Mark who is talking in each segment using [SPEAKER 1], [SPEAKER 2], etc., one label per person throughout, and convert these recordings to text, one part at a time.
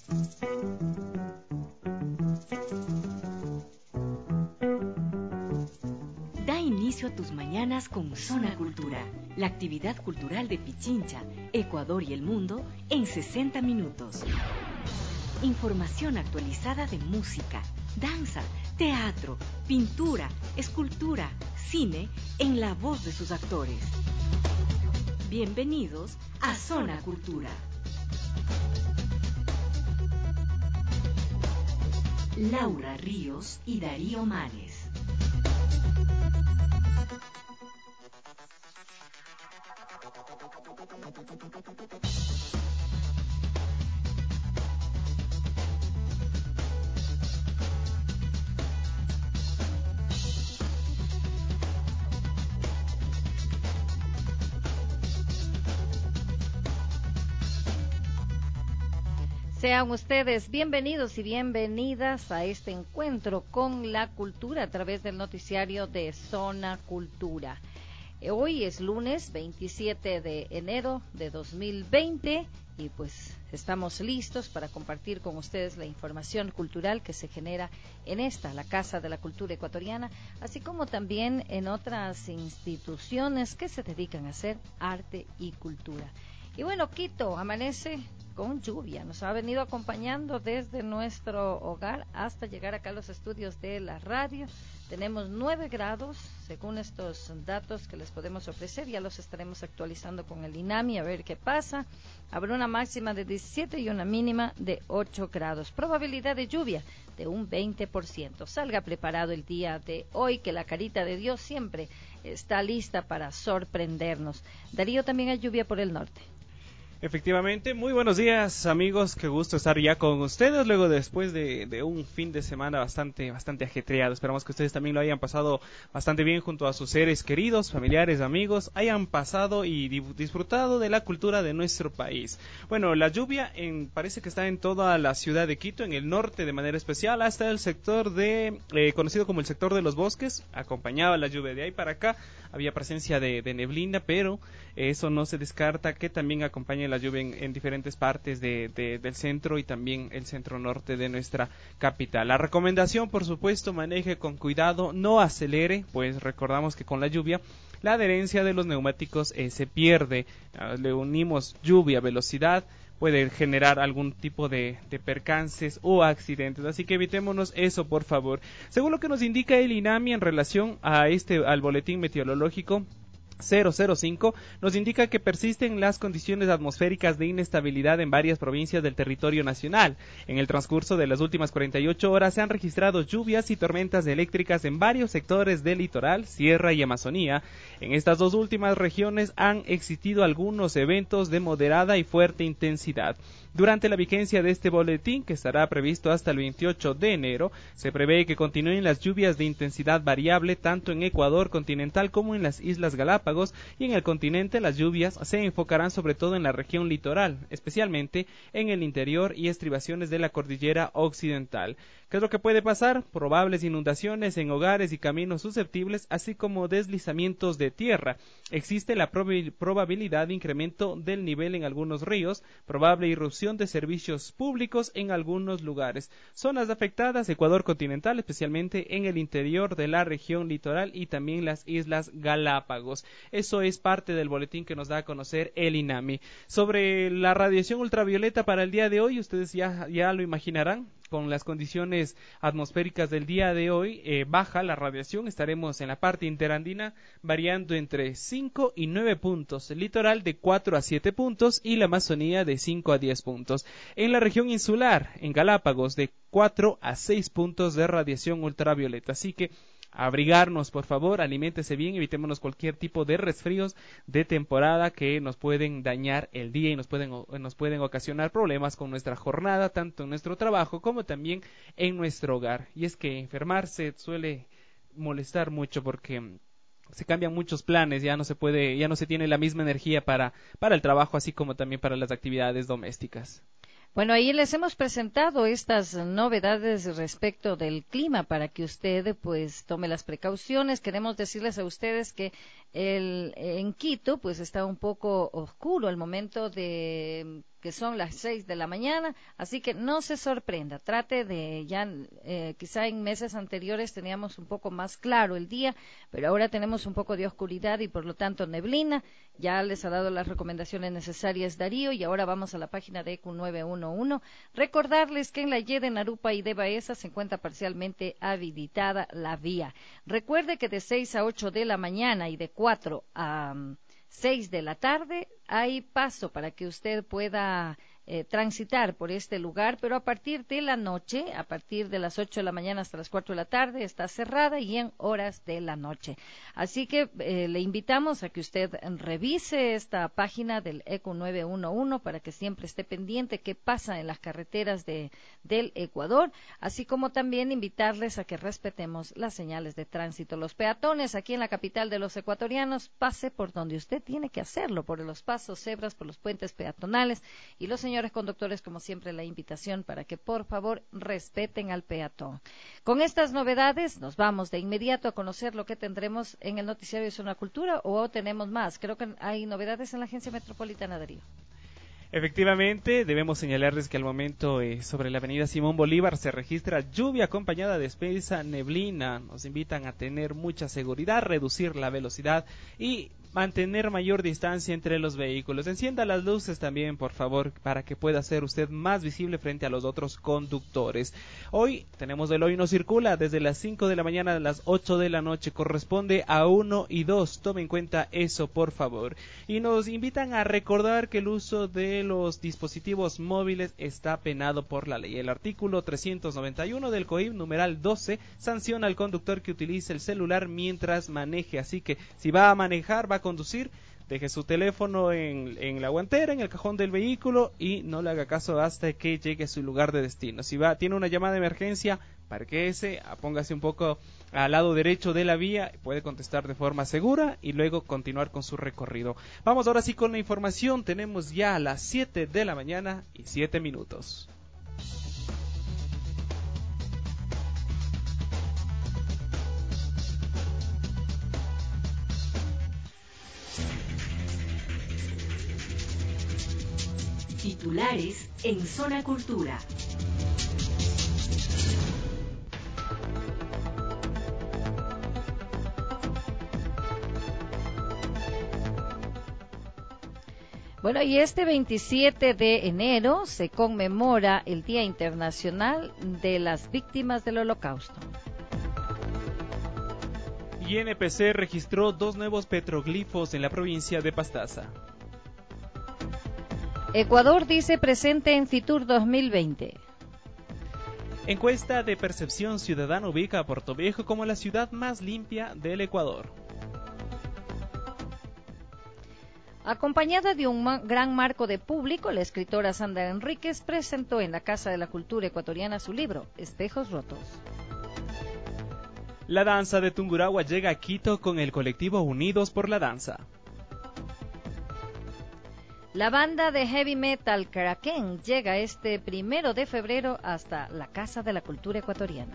[SPEAKER 1] Da inicio a tus mañanas con Zona Cultura, la actividad cultural de Pichincha, Ecuador y el mundo en 60 minutos. Información actualizada de música, danza, teatro, pintura, escultura, cine, en la voz de sus actores. Bienvenidos a Zona Cultura. Laura Ríos y Darío Manes.
[SPEAKER 2] Sean ustedes bienvenidos y bienvenidas a este encuentro con la cultura a través del noticiario de Zona Cultura. Hoy es lunes 27 de enero de 2020 y pues estamos listos para compartir con ustedes la información cultural que se genera en esta, la Casa de la Cultura Ecuatoriana, así como también en otras instituciones que se dedican a hacer arte y cultura. Y bueno, Quito amanece con lluvia, nos ha venido acompañando desde nuestro hogar hasta llegar acá a los estudios de la radio. Tenemos 9 grados, según estos datos que les podemos ofrecer, ya los estaremos actualizando con el INAMI a ver qué pasa. Habrá una máxima de 17 y una mínima de 8 grados. Probabilidad de lluvia de un 20%. Salga preparado el día de hoy, que la carita de Dios siempre está lista para sorprendernos. Darío, también hay lluvia por el norte.
[SPEAKER 3] Efectivamente, muy buenos días amigos, qué gusto estar ya con ustedes luego después de un fin de semana bastante ajetreado. Esperamos que ustedes también lo hayan pasado bastante bien junto a sus seres queridos, familiares, amigos, hayan pasado y disfrutado de la cultura de nuestro país. Bueno, la lluvia parece que está en toda la ciudad de Quito, en el norte de manera especial, hasta el sector conocido como el sector de los bosques, acompañaba la lluvia. De ahí para acá había presencia de neblina, pero eso no se descarta que también acompañe la lluvia en diferentes partes del centro y también el centro norte de nuestra capital. La recomendación, por supuesto, maneje con cuidado, no acelere, pues recordamos que con la lluvia la adherencia de los neumáticos se pierde. Le unimos lluvia, velocidad, puede generar algún tipo de percances o accidentes, así que evitémonos eso, por favor. Según lo que nos indica el INAMI en relación al boletín meteorológico 005, nos indica que persisten las condiciones atmosféricas de inestabilidad en varias provincias del territorio nacional. En el transcurso de las últimas 48 horas se han registrado lluvias y tormentas eléctricas en varios sectores del litoral, sierra y Amazonía. En estas dos últimas regiones han existido algunos eventos de moderada y fuerte intensidad. Durante la vigencia de este boletín, que estará previsto hasta el 28 de enero, se prevé que continúen las lluvias de intensidad variable tanto en Ecuador continental como en las Islas Galápagos, y en el continente las lluvias se enfocarán sobre todo en la región litoral, especialmente en el interior y estribaciones de la cordillera occidental. ¿Qué es lo que puede pasar? Probables inundaciones en hogares y caminos susceptibles, así como deslizamientos de tierra. Existe la probabilidad de incremento del nivel en algunos ríos, probable irrupción de servicios públicos en algunos lugares. Zonas afectadas: Ecuador continental, especialmente en el interior de la región litoral y también las Islas Galápagos. Eso es parte del boletín que nos da a conocer el INAMI. Sobre la radiación ultravioleta para el día de hoy, ustedes ya lo imaginarán. Con las condiciones atmosféricas del día de hoy, baja la radiación, estaremos en la parte interandina variando entre 5 y 9 puntos, el litoral de 4 a 7 puntos y la Amazonía de 5 a 10 puntos. En la región insular, en Galápagos, de 4 a 6 puntos de radiación ultravioleta, así que abrigarnos, por favor, aliméntese bien, evitémonos cualquier tipo de resfríos de temporada que nos pueden dañar el día y nos pueden ocasionar problemas con nuestra jornada, tanto en nuestro trabajo como también en nuestro hogar. Y es que enfermarse suele molestar mucho porque se cambian muchos planes, ya no se tiene la misma energía para el trabajo, así como también para las actividades domésticas.
[SPEAKER 2] Bueno, ahí les hemos presentado estas novedades respecto del clima para que usted pues tome las precauciones. Queremos decirles a ustedes que en Quito pues está un poco oscuro al momento de que son las 6 de la mañana, así que no se sorprenda, trate de quizá en meses anteriores teníamos un poco más claro el día, pero ahora tenemos un poco de oscuridad y por lo tanto neblina. Ya les ha dado las recomendaciones necesarias Darío y ahora vamos a la página de ECU 911. Recordarles que en la Y de Narupa y de Baeza se encuentra parcialmente habilitada la vía. Recuerde que de 6 a 8 de la mañana y de 4 a 6 de la tarde hay paso para que usted pueda transitar por este lugar, pero a partir de la noche, a partir de las 8 de la mañana hasta las 4 de la tarde, está cerrada y en horas de la noche. Así que le invitamos a que usted revise esta página del ECU 911 para que siempre esté pendiente qué pasa en las carreteras del Ecuador, así como también invitarles a que respetemos las señales de tránsito. Los peatones aquí en la capital de los ecuatorianos, pase por donde usted tiene que hacerlo, por los pasos, cebras, por los puentes peatonales, y los señores conductores, como siempre, la invitación para que por favor respeten al peatón. Con estas novedades nos vamos de inmediato a conocer lo que tendremos en el noticiario de Zona Cultura, o tenemos más. Creo que hay novedades en la Agencia Metropolitana, Darío.
[SPEAKER 3] Efectivamente, debemos señalarles que al momento sobre la avenida Simón Bolívar se registra lluvia acompañada de espesa neblina. Nos invitan a tener mucha seguridad, reducir la velocidad y mantener mayor distancia entre los vehículos. Encienda las luces también, por favor, para que pueda ser usted más visible frente a los otros conductores. Hoy tenemos el Hoy No Circula desde las 5 de la mañana a las 8 de la noche. Corresponde a 1 y 2. Tome en cuenta eso, por favor. Y nos invitan a recordar que el uso de los dispositivos móviles está penado por la ley. El artículo 391 del COIP, numeral 12, sanciona al conductor que utilice el celular mientras maneje. Así que si va a manejar, va a conducir, deje su teléfono en la guantera, en el cajón del vehículo y no le haga caso hasta que llegue a su lugar de destino. Si tiene una llamada de emergencia, parquéese, póngase un poco al lado derecho de la vía, puede contestar de forma segura y luego continuar con su recorrido. Vamos ahora sí con la información. Tenemos ya las 7 de la mañana y 7 minutos.
[SPEAKER 1] Titulares en Zona Cultura.
[SPEAKER 2] Bueno, y este 27 de enero se conmemora el Día Internacional de las Víctimas del Holocausto.
[SPEAKER 3] INPC registró 2 nuevos petroglifos en la provincia de Pastaza.
[SPEAKER 2] Ecuador dice presente en Fitur 2020.
[SPEAKER 3] Encuesta de percepción ciudadana ubica a Puerto Viejo como la ciudad más limpia del Ecuador.
[SPEAKER 2] Acompañada de un gran marco de público, la escritora Sandra Enríquez presentó en la Casa de la Cultura Ecuatoriana su libro, Espejos Rotos.
[SPEAKER 3] La danza de Tungurahua llega a Quito con el colectivo Unidos por la Danza.
[SPEAKER 2] La banda de heavy metal Kraken llega este 1 de febrero hasta la Casa de la Cultura Ecuatoriana.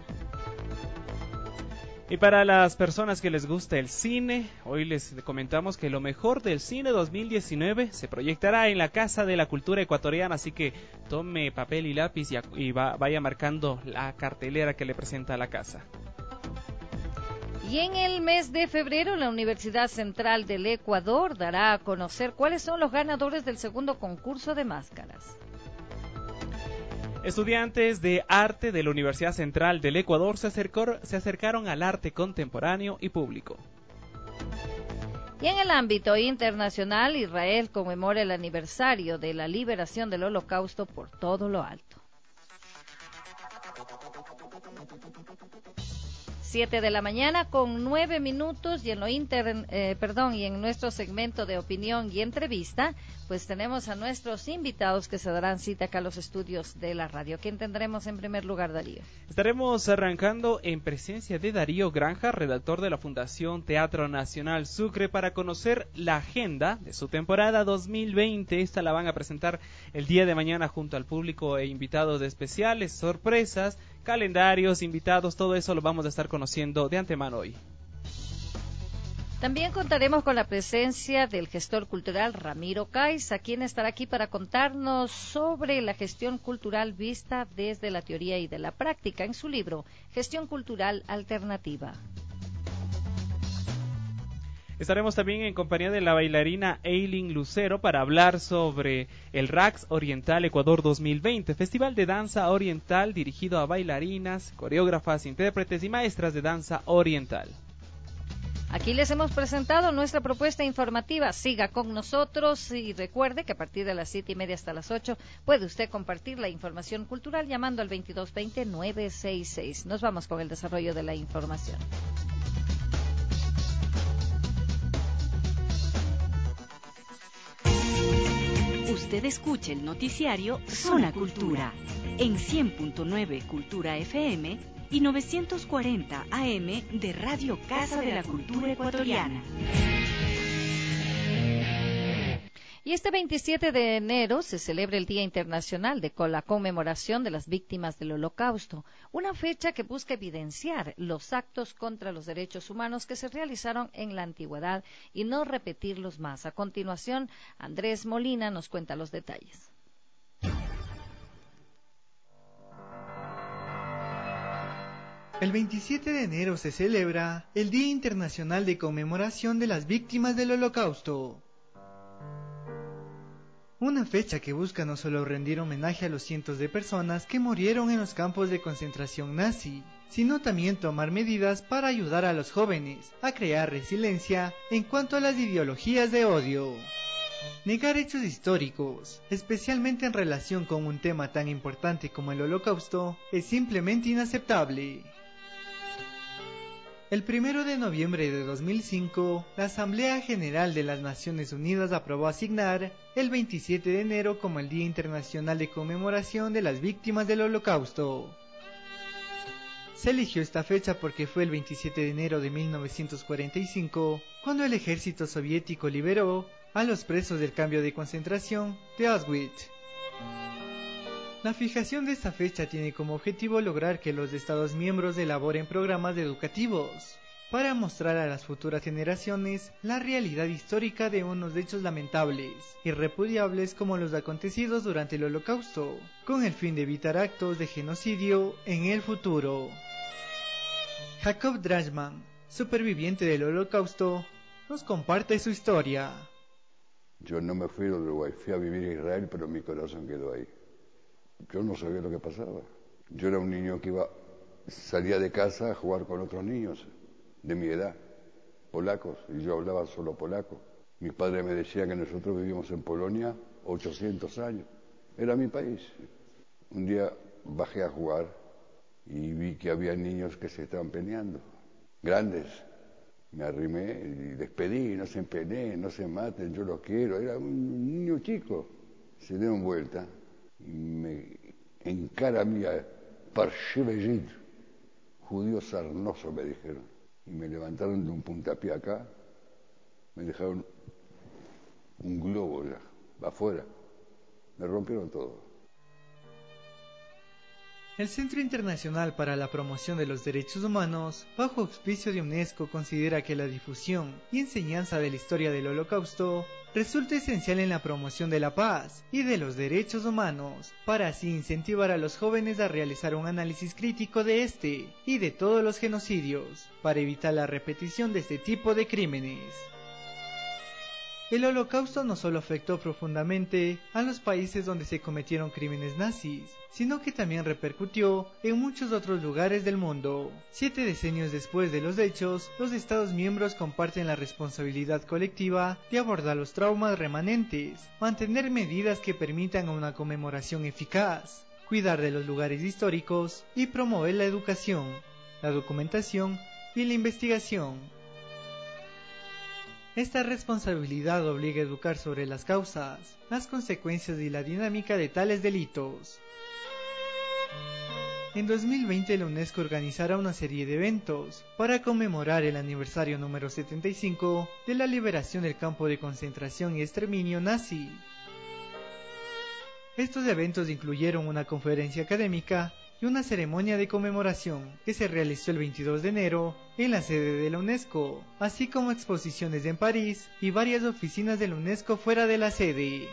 [SPEAKER 3] Y para las personas que les gusta el cine, hoy les comentamos que lo mejor del cine 2019 se proyectará en la Casa de la Cultura Ecuatoriana, así que tome papel y lápiz y vaya marcando la cartelera que le presenta la casa.
[SPEAKER 2] Y en el mes de febrero, la Universidad Central del Ecuador dará a conocer cuáles son los ganadores del segundo concurso de máscaras.
[SPEAKER 3] Estudiantes de arte de la Universidad Central del Ecuador se acercaron al arte contemporáneo y público.
[SPEAKER 2] Y en el ámbito internacional, Israel conmemora el aniversario de la liberación del Holocausto por todo lo alto. 7 de la mañana con 9 minutos y en nuestro segmento de opinión y entrevista, pues tenemos a nuestros invitados que se darán cita acá a los estudios de la radio. ¿Quién tendremos en primer lugar, Darío?
[SPEAKER 3] Estaremos arrancando en presencia de Darío Granja, redactor de la Fundación Teatro Nacional Sucre, para conocer la agenda de su temporada 2020. Esta la van a presentar el día de mañana junto al público e invitados especiales, sorpresas, calendarios, invitados, todo eso lo vamos a estar conociendo de antemano hoy.
[SPEAKER 2] También contaremos con la presencia del gestor cultural Ramiro Caiza, quien estará aquí para contarnos sobre la gestión cultural vista desde la teoría y de la práctica en su libro Gestión Cultural Alternativa.
[SPEAKER 3] Estaremos también en compañía de la bailarina Eileen Lucero para hablar sobre el RAX Oriental Ecuador 2020, festival de danza oriental dirigido a bailarinas, coreógrafas, intérpretes y maestras de danza oriental.
[SPEAKER 2] Aquí les hemos presentado nuestra propuesta informativa. Siga con nosotros y recuerde que a partir de las 7:30 hasta las 8 puede usted compartir la información cultural llamando al 2220-966. Nos vamos con el desarrollo de la información.
[SPEAKER 1] Usted escucha el noticiario Zona Cultura en 100.9 Cultura FM y 940 AM de Radio Casa de la Cultura Ecuatoriana.
[SPEAKER 2] Y este 27 de enero se celebra el Día Internacional de la Conmemoración de las Víctimas del Holocausto, una fecha que busca evidenciar los actos contra los derechos humanos que se realizaron en la antigüedad y no repetirlos más. A continuación, Andrés Molina nos cuenta los detalles.
[SPEAKER 4] El 27 de enero se celebra el Día Internacional de Conmemoración de las Víctimas del Holocausto. Una fecha que busca no solo rendir homenaje a los cientos de personas que murieron en los campos de concentración nazi, sino también tomar medidas para ayudar a los jóvenes a crear resiliencia en cuanto a las ideologías de odio. Negar hechos históricos, especialmente en relación con un tema tan importante como el Holocausto, es simplemente inaceptable. El 1 de noviembre de 2005, la Asamblea General de las Naciones Unidas aprobó asignar el 27 de enero como el Día Internacional de Conmemoración de las Víctimas del Holocausto. Se eligió esta fecha porque fue el 27 de enero de 1945 cuando el ejército soviético liberó a los presos del campo de concentración de Auschwitz. La fijación de esta fecha tiene como objetivo lograr que los Estados miembros elaboren programas educativos para mostrar a las futuras generaciones la realidad histórica de unos hechos lamentables y repudiables como los acontecidos durante el Holocausto, con el fin de evitar actos de genocidio en el futuro. Jacob Drachman, superviviente del Holocausto, nos comparte su historia.
[SPEAKER 5] Yo no me fui de Uruguay, fui a vivir a Israel, pero mi corazón quedó ahí. Yo no sabía lo que pasaba. Yo era un niño que salía de casa a jugar con otros niños de mi edad, polacos, y yo hablaba solo polaco. Mi padre me decía que nosotros vivíamos en Polonia 800 años. Era mi país. Un día bajé a jugar y vi que había niños que se estaban peleando, grandes. Me arrimé y les pedí, no se peleen, no se maten, yo los quiero. Era un niño chico. Se dieron vuelta y me encara a mí, Parshevejit, judío sarnoso, me dijeron. Y me levantaron de un puntapié acá, me dejaron un globo ya, afuera. Me rompieron todo.
[SPEAKER 4] El Centro Internacional para la Promoción de los Derechos Humanos, bajo auspicio de UNESCO, considera que la difusión y enseñanza de la historia del Holocausto resulta esencial en la promoción de la paz y de los derechos humanos, para así incentivar a los jóvenes a realizar un análisis crítico de este y de todos los genocidios, para evitar la repetición de este tipo de crímenes. El Holocausto no solo afectó profundamente a los países donde se cometieron crímenes nazis, sino que también repercutió en muchos otros lugares del mundo. 7 decenios después de los hechos, los Estados miembros comparten la responsabilidad colectiva de abordar los traumas remanentes, mantener medidas que permitan una conmemoración eficaz, cuidar de los lugares históricos y promover la educación, la documentación y la investigación. Esta responsabilidad obliga a educar sobre las causas, las consecuencias y la dinámica de tales delitos. En 2020 la UNESCO organizará una serie de eventos para conmemorar el aniversario número 75 de la liberación del campo de concentración y exterminio nazi. Estos eventos incluyeron una conferencia académica y una ceremonia de conmemoración que se realizó el 22 de enero en la sede de la UNESCO, así como exposiciones en París y varias oficinas de la UNESCO fuera de la sede.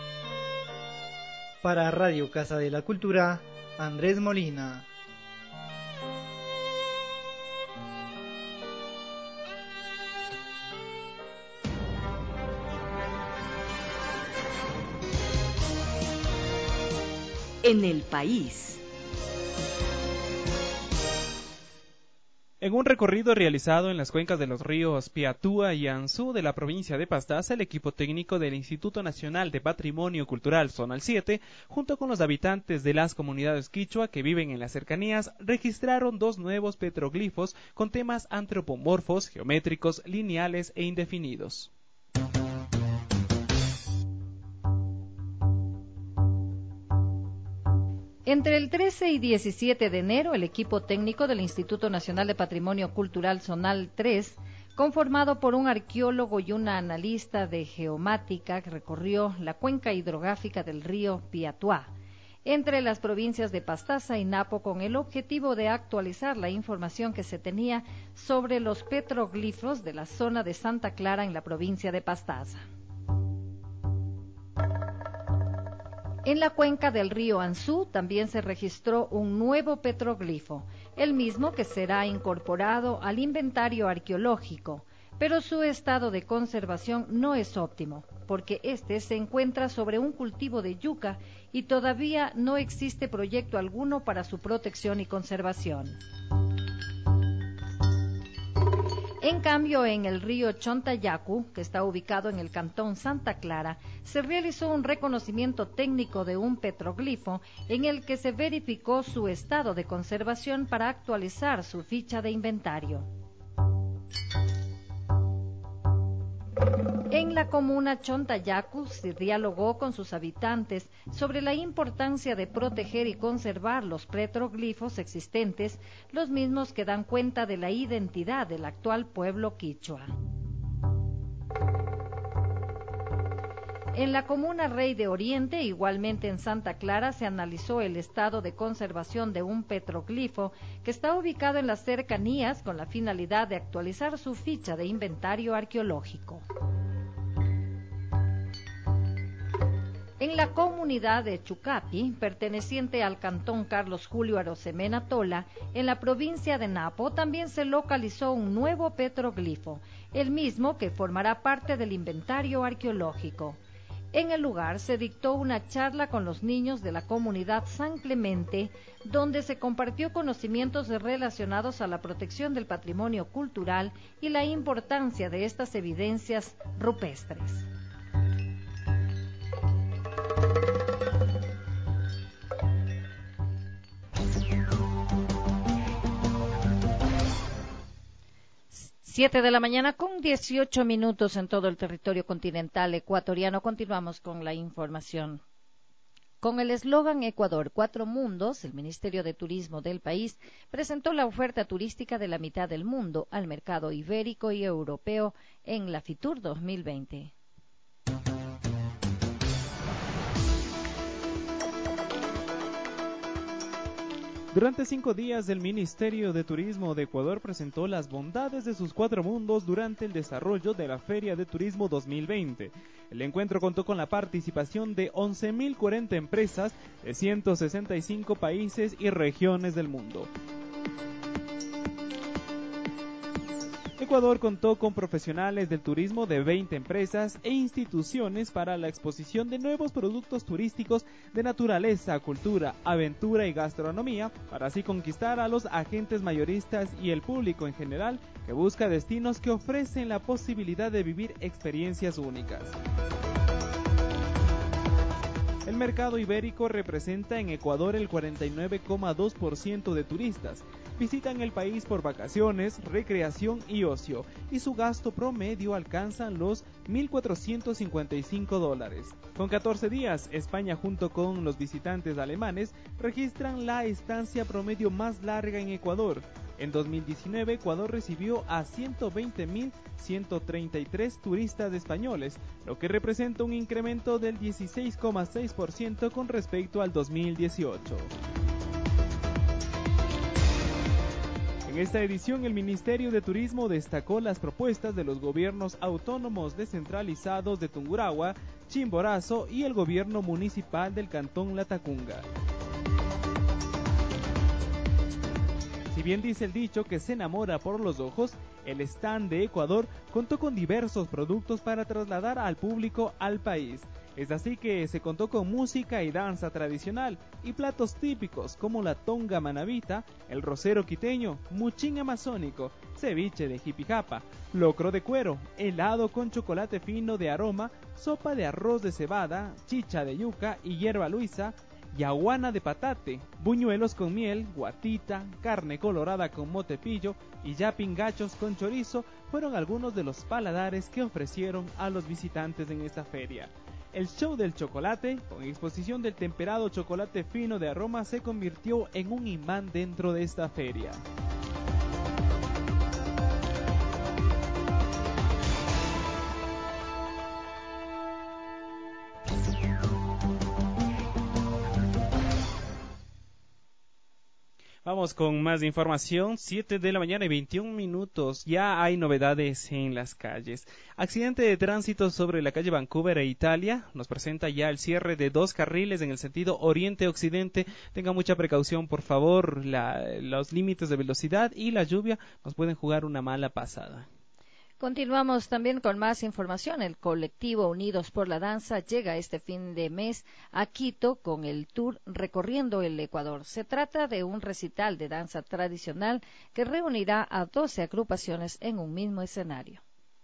[SPEAKER 4] Para Radio Casa de la Cultura, Andrés Molina.
[SPEAKER 1] En el país.
[SPEAKER 3] En un recorrido realizado en las cuencas de los ríos Piatúa y Anzú de la provincia de Pastaza, el equipo técnico del Instituto Nacional de Patrimonio Cultural Zonal 7, junto con los habitantes de las comunidades quichua que viven en las cercanías, registraron 2 nuevos petroglifos con temas antropomorfos, geométricos, lineales e indefinidos.
[SPEAKER 2] Entre el 13 y 17 de enero, el equipo técnico del Instituto Nacional de Patrimonio Cultural Zonal 3, conformado por un arqueólogo y una analista de geomática, recorrió la cuenca hidrográfica del río Piatúa, entre las provincias de Pastaza y Napo, con el objetivo de actualizar la información que se tenía sobre los petroglifos de la zona de Santa Clara en la provincia de Pastaza. En la cuenca del río Anzú también se registró un nuevo petroglifo, el mismo que será incorporado al inventario arqueológico, pero su estado de conservación no es óptimo, porque este se encuentra sobre un cultivo de yuca y todavía no existe proyecto alguno para su protección y conservación. En cambio, en el río Chontayacu, que está ubicado en el cantón Santa Clara, se realizó un reconocimiento técnico de un petroglifo en el que se verificó su estado de conservación para actualizar su ficha de inventario. En la comuna Chontayacu se dialogó con sus habitantes sobre la importancia de proteger y conservar los petroglifos existentes, los mismos que dan cuenta de la identidad del actual pueblo quichua. En la comuna Rey de Oriente, igualmente en Santa Clara, se analizó el estado de conservación de un petroglifo que está ubicado en las cercanías con la finalidad de actualizar su ficha de inventario arqueológico. En la comunidad de Chucapi, perteneciente al cantón Carlos Julio Arosemena Tola, en la provincia de Napo, también se localizó un nuevo petroglifo, el mismo que formará parte del inventario arqueológico. En el lugar se dictó una charla con los niños de la comunidad San Clemente, donde se compartió conocimientos relacionados a la protección del patrimonio cultural y la importancia de estas evidencias rupestres. Siete de la mañana con 18 minutos en todo el territorio continental ecuatoriano. Continuamos con la información. Con el eslogan Ecuador 4 Mundos, el Ministerio de Turismo del país presentó la oferta turística de la mitad del mundo al mercado ibérico y europeo en la FITUR 2020.
[SPEAKER 3] Durante 5 días, el Ministerio de Turismo de Ecuador presentó las bondades de sus 4 mundos durante el desarrollo de la Feria de Turismo 2020. El encuentro contó con la participación de 11.040 empresas de 165 países y regiones del mundo. Ecuador contó con profesionales del turismo de 20 empresas e instituciones para la exposición de nuevos productos turísticos de naturaleza, cultura, aventura y gastronomía, para así conquistar a los agentes mayoristas y el público en general que busca destinos que ofrecen la posibilidad de vivir experiencias únicas. El mercado ibérico representa en Ecuador el 49,2% de turistas. Visitan el país por vacaciones, recreación y ocio, y su gasto promedio alcanza los $1.455. Con 14 días, España junto con los visitantes alemanes registran la estancia promedio más larga en Ecuador. En 2019, Ecuador recibió a 120.133 turistas españoles, lo que representa un incremento del 16,6% con respecto al 2018. En esta edición, el Ministerio de Turismo destacó las propuestas de los gobiernos autónomos descentralizados de Tungurahua, Chimborazo y el gobierno municipal del Cantón Latacunga. Si bien dice el dicho que se enamora por los ojos, el stand de Ecuador contó con diversos productos para trasladar al público al país. Es así que se contó con música y danza tradicional y platos típicos como la tonga manabita, el rosero quiteño, muchín amazónico, ceviche de jipijapa, locro de cuero, helado con chocolate fino de aroma, sopa de arroz de cebada, chicha de yuca y hierba luisa, yaguana de patate, buñuelos con miel, guatita, carne colorada con motepillo y yapingachos con chorizo fueron algunos de los paladares que ofrecieron a los visitantes en esta feria. El show del chocolate, con exposición del temperado chocolate fino de aroma, se convirtió en un imán dentro de esta feria. Vamos con más información, 7 de la mañana y 21 minutos, ya hay novedades en las calles. Accidente de tránsito sobre la calle Vancouver e Italia, nos presenta ya el cierre de 2 carriles en el sentido oriente-occidente. Tenga mucha precaución, por favor, los límites de velocidad y la lluvia nos pueden jugar una mala pasada.
[SPEAKER 2] Continuamos también con más información. El colectivo Unidos por la Danza llega este fin de mes a Quito con el tour Recorriendo el Ecuador. Se trata de un recital de danza tradicional que reunirá a 12 agrupaciones en un mismo escenario.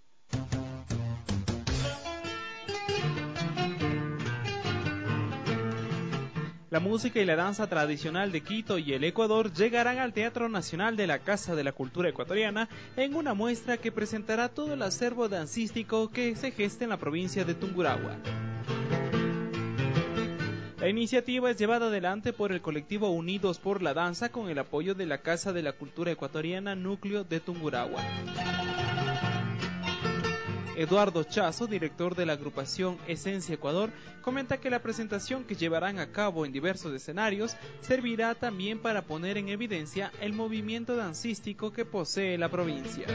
[SPEAKER 3] La música y la danza tradicional de Quito y el Ecuador llegarán al Teatro Nacional de la Casa de la Cultura Ecuatoriana en una muestra que presentará todo el acervo dancístico que se gesta en la provincia de Tungurahua. La iniciativa es llevada adelante por el colectivo Unidos por la Danza con el apoyo de la Casa de la Cultura Ecuatoriana Núcleo de Tungurahua. Eduardo Chazo, director de la agrupación Esencia Ecuador, comenta que la presentación que llevarán a cabo en diversos escenarios servirá también para poner en evidencia el movimiento dancístico que posee la provincia.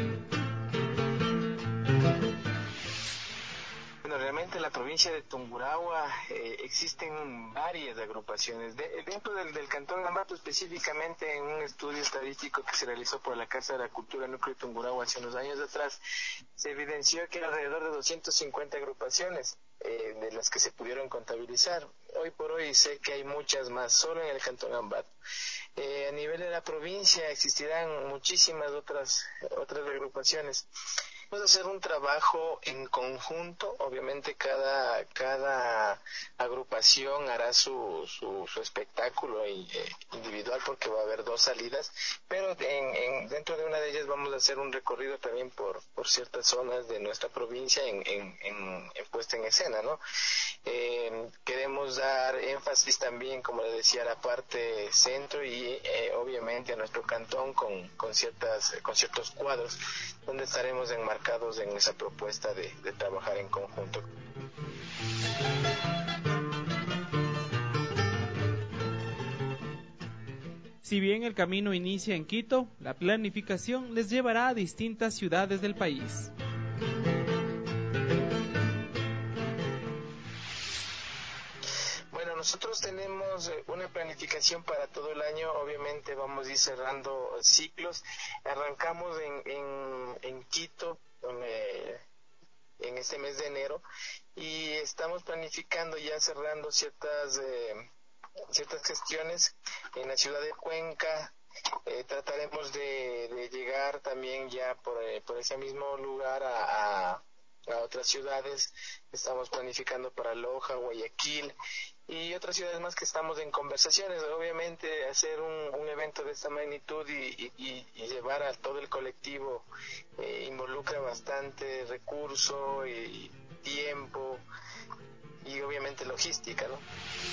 [SPEAKER 6] Bueno, realmente en la provincia de Tungurahua existen varias agrupaciones. Dentro del Cantón Ambato, específicamente en un estudio estadístico que se realizó por la Casa de la Cultura Núcleo de Tungurahua hace unos años atrás, se evidenció que alrededor de 250 agrupaciones de las que se pudieron contabilizar. Hoy por hoy sé que hay muchas más solo en el Cantón Ambato. A nivel de la provincia existirán muchísimas otras agrupaciones. Vamos a hacer un trabajo en conjunto. Obviamente cada agrupación hará su espectáculo individual, porque va a haber 2 salidas, pero dentro de una de ellas vamos a hacer un recorrido también por ciertas zonas de nuestra provincia en puesta en escena, ¿no? Queremos dar énfasis también, como le decía, a la parte centro y obviamente a nuestro cantón con ciertos cuadros donde estaremos enmarcados en esa propuesta de trabajar en conjunto.
[SPEAKER 3] Si bien el camino inicia en Quito, la planificación les llevará a distintas ciudades del país.
[SPEAKER 6] Bueno, nosotros tenemos una planificación para todo el año. Obviamente vamos a ir cerrando ciclos. Arrancamos en Quito en este mes de enero y estamos planificando ya cerrando ciertas gestiones en la ciudad de Cuenca. Trataremos de llegar también ya por ese mismo lugar a otras ciudades. Estamos planificando para Loja, Guayaquil y otras ciudades más que estamos en conversaciones. Obviamente hacer un evento de esta magnitud y llevar a todo el colectivo involucra bastante recurso y tiempo y obviamente logística, ¿no?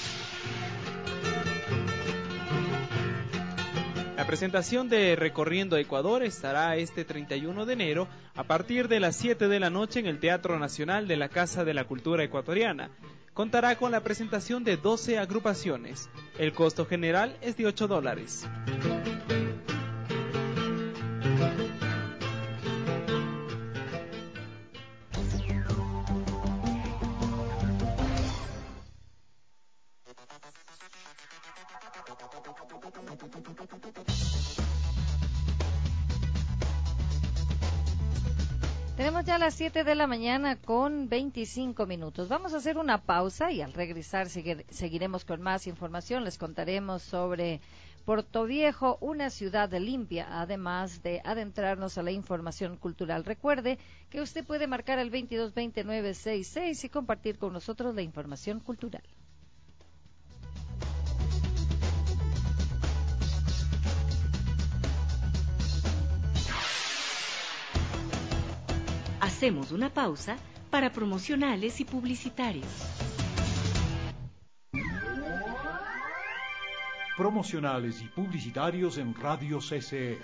[SPEAKER 3] La presentación de Recorriendo Ecuador estará este 31 de enero a partir de las 7 de la noche en el Teatro Nacional de la Casa de la Cultura Ecuatoriana. Contará con la presentación de 12 agrupaciones. El costo general es de $8.
[SPEAKER 2] Tenemos ya las 7 de la mañana con 25 minutos. Vamos a hacer una pausa y al regresar seguiremos con más información. Les contaremos sobre Portoviejo, una ciudad limpia, además de adentrarnos a la información cultural. Recuerde que usted puede marcar el 222966 y compartir con nosotros la información cultural.
[SPEAKER 1] Hacemos una pausa para promocionales y publicitarios.
[SPEAKER 7] Promocionales y publicitarios en Radio CCE.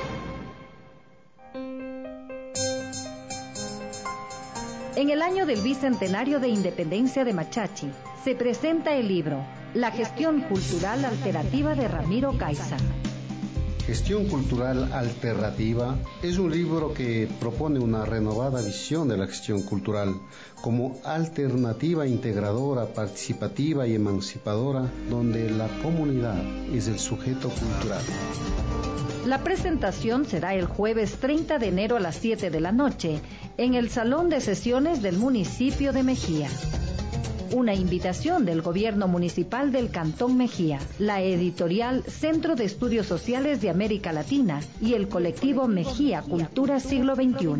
[SPEAKER 8] En el año del bicentenario de independencia de Machachi, se presenta el libro La gestión cultural alternativa de Ramiro Caiza.
[SPEAKER 9] Gestión cultural alternativa es un libro que propone una renovada visión de la gestión cultural como alternativa integradora, participativa y emancipadora, donde la comunidad es el sujeto cultural.
[SPEAKER 8] La presentación será el jueves 30 de enero a las 7 de la noche en el Salón de Sesiones del municipio de Mejía. Una invitación del Gobierno Municipal del Cantón Mejía, la editorial Centro de Estudios Sociales de América Latina y el colectivo Mejía Cultura Siglo XXI.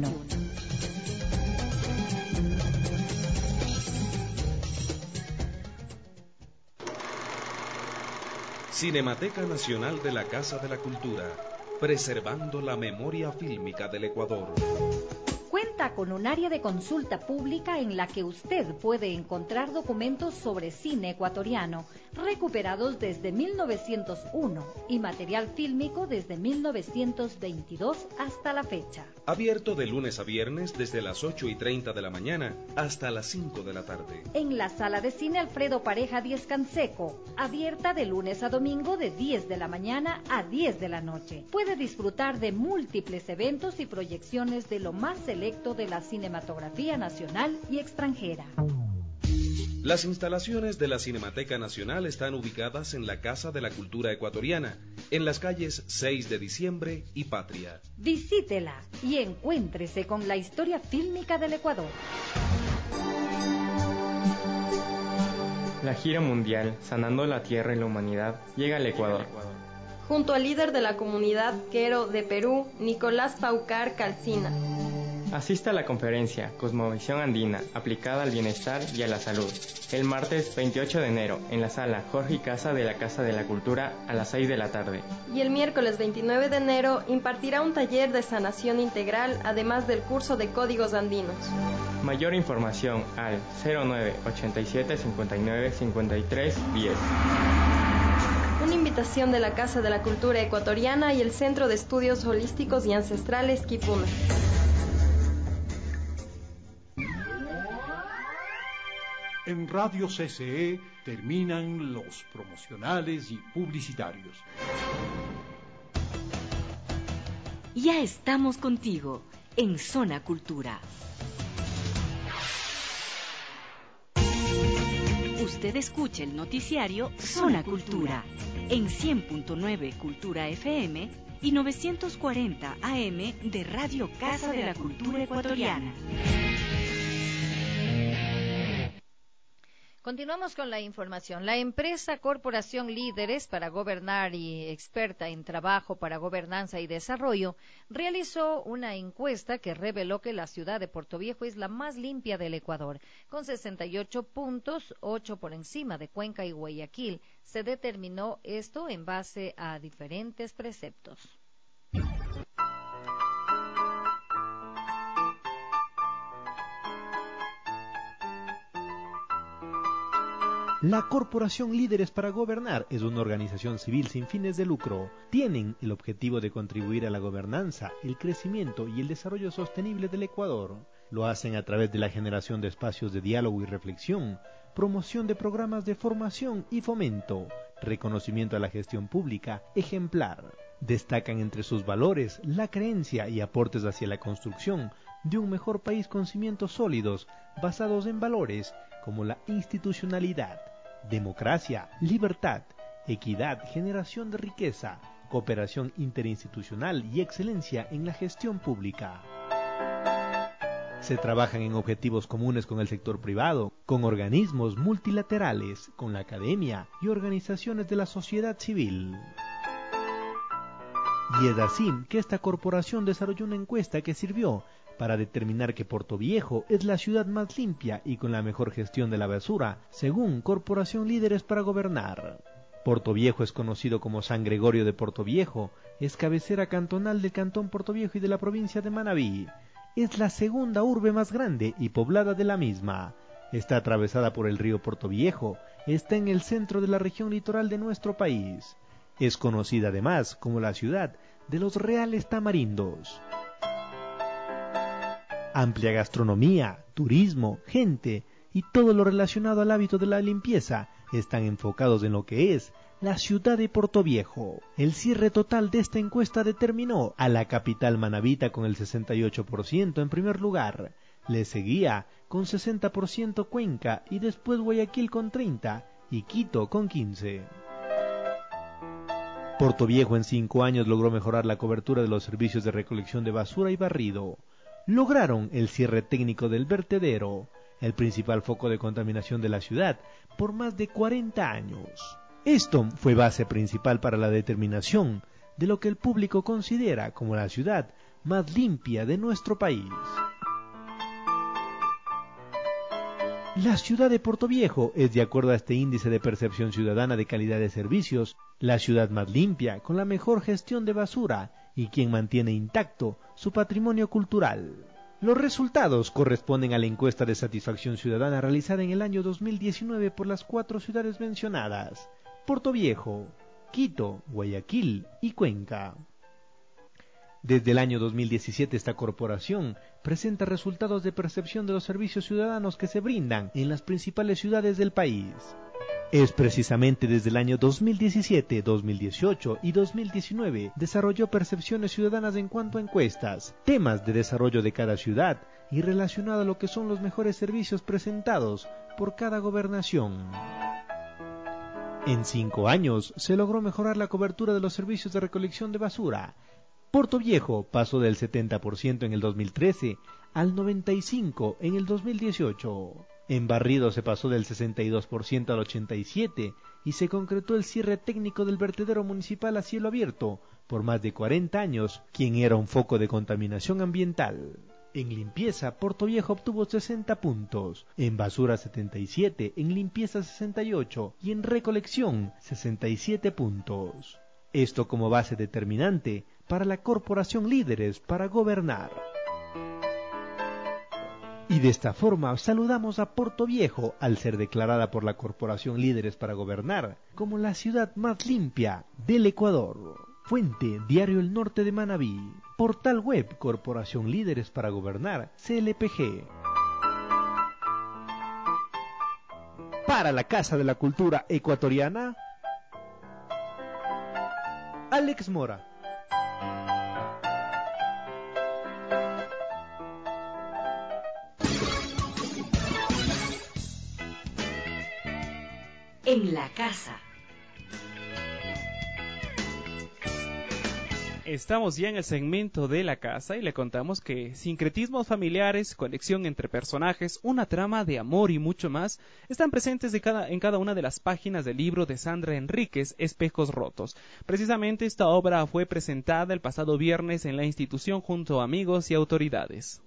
[SPEAKER 10] Cinemateca Nacional de la Casa de la Cultura, preservando la memoria fílmica del Ecuador.
[SPEAKER 8] Cuenta con un área de consulta pública en la que usted puede encontrar documentos sobre cine ecuatoriano recuperados desde 1901 y material fílmico desde 1922 hasta la fecha.
[SPEAKER 10] Abierto de lunes a viernes desde las 8:30 de la mañana hasta las 5 de la tarde.
[SPEAKER 8] En la sala de cine Alfredo Pareja 10 Canseco, abierta de lunes a domingo de 10 de la mañana a 10 de la noche. Puede disfrutar de múltiples eventos y proyecciones de lo más selecto de la cinematografía nacional y extranjera.
[SPEAKER 10] Las instalaciones de la Cinemateca Nacional están ubicadas en la Casa de la Cultura Ecuatoriana, en las calles 6 de Diciembre y Patria.
[SPEAKER 8] Visítela y encuéntrese con la historia fílmica del Ecuador.
[SPEAKER 11] La gira mundial Sanando la Tierra y la Humanidad llega al Ecuador.
[SPEAKER 12] Junto al líder de la comunidad quero de Perú, Nicolás Paucar Calcina.
[SPEAKER 11] Asista a la conferencia Cosmovisión Andina, aplicada al bienestar y a la salud, el martes 28 de enero, en la sala Jorge Casa de la Casa de la Cultura a las 6 de la tarde.
[SPEAKER 12] Y el miércoles 29 de enero impartirá un taller de sanación integral, además del curso de códigos andinos.
[SPEAKER 11] Mayor información al 09 87 59 53 10.
[SPEAKER 12] Una invitación de la Casa de la Cultura Ecuatoriana y el Centro de Estudios Holísticos y Ancestrales Quipuna.
[SPEAKER 7] En Radio CCE terminan los promocionales y publicitarios.
[SPEAKER 1] Ya estamos contigo en Zona Cultura. Usted escucha el noticiario Zona Cultura en 100.9 Cultura FM y 940 AM de Radio Casa de la Cultura Ecuatoriana.
[SPEAKER 2] Continuamos con la información. La empresa Corporación Líderes para Gobernar y experta en trabajo para gobernanza y desarrollo realizó una encuesta que reveló que la ciudad de Portoviejo es la más limpia del Ecuador, con 68 puntos, 8 por encima de Cuenca y Guayaquil. Se determinó esto en base a diferentes preceptos.
[SPEAKER 13] La Corporación Líderes para Gobernar es una organización civil sin fines de lucro. Tienen el objetivo de contribuir a la gobernanza, el crecimiento y el desarrollo sostenible del Ecuador. Lo hacen a través de la generación de espacios de diálogo y reflexión, promoción de programas de formación y fomento, reconocimiento a la gestión pública ejemplar. Destacan entre sus valores la creencia y aportes hacia la construcción de un mejor país con cimientos sólidos, basados en valores como la institucionalidad, democracia, libertad, equidad, generación de riqueza, cooperación interinstitucional y excelencia en la gestión pública. Se trabajan en objetivos comunes con el sector privado, con organismos multilaterales, con la academia y organizaciones de la sociedad civil. Y es así que esta corporación desarrolló una encuesta que sirvió para determinar que Portoviejo es la ciudad más limpia y con la mejor gestión de la basura, según Corporación Líderes para Gobernar. Portoviejo es conocido como San Gregorio de Portoviejo, es cabecera cantonal del cantón Portoviejo y de la provincia de Manabí. Es la segunda urbe más grande y poblada de la misma. Está atravesada por el río Portoviejo, está en el centro de la región litoral de nuestro país. Es conocida además como la ciudad de los reales tamarindos. Amplia gastronomía, turismo, gente y todo lo relacionado al hábito de la limpieza están enfocados en lo que es la ciudad de Portoviejo. El cierre total de esta encuesta determinó a la capital manabita con el 68% en primer lugar. Le seguía con 60% Cuenca y después Guayaquil con 30% y Quito con 15%. Portoviejo en 5 años logró mejorar la cobertura de los servicios de recolección de basura y barrido. Lograron el cierre técnico del vertedero, el principal foco de contaminación de la ciudad, por más de 40 años. Esto fue base principal para la determinación de lo que el público considera como la ciudad más limpia de nuestro país. La ciudad de Portoviejo es, de acuerdo a este índice de percepción ciudadana de calidad de servicios, la ciudad más limpia, con la mejor gestión de basura y quien mantiene intacto su patrimonio cultural. Los resultados corresponden a la encuesta de satisfacción ciudadana realizada en el año 2019 por las 4 ciudades mencionadas: Portoviejo, Quito, Guayaquil y Cuenca. Desde el año 2017 esta corporación presenta resultados de percepción de los servicios ciudadanos que se brindan en las principales ciudades del país. Es precisamente desde el año 2017, 2018 y 2019 desarrolló percepciones ciudadanas en cuanto a encuestas, temas de desarrollo de cada ciudad y relacionado a lo que son los mejores servicios presentados por cada gobernación. En 5 años se logró mejorar la cobertura de los servicios de recolección de basura. Portoviejo pasó del 70% en el 2013 al 95% en el 2018. En barrido se pasó del 62% al 87% y se concretó el cierre técnico del vertedero municipal a cielo abierto por más de 40 años, quien era un foco de contaminación ambiental. En limpieza, Portoviejo obtuvo 60 puntos, en basura 77, en limpieza 68 y en recolección 67 puntos. Esto como base determinante para la Corporación Líderes para Gobernar. Y de esta forma saludamos a Portoviejo al ser declarada por la Corporación Líderes para Gobernar como la ciudad más limpia del Ecuador. Fuente: Diario El Norte de Manabí. Portal web: Corporación Líderes para Gobernar, CLPG. Para la Casa de la Cultura Ecuatoriana, Alex Mora.
[SPEAKER 1] En la casa.
[SPEAKER 3] Estamos ya en el segmento de la casa y le contamos que sincretismos familiares, conexión entre personajes, una trama de amor y mucho más están presentes en cada una de las páginas del libro de Sandra Enríquez, Espejos Rotos. Precisamente esta obra fue presentada el pasado viernes en la institución junto a amigos y autoridades.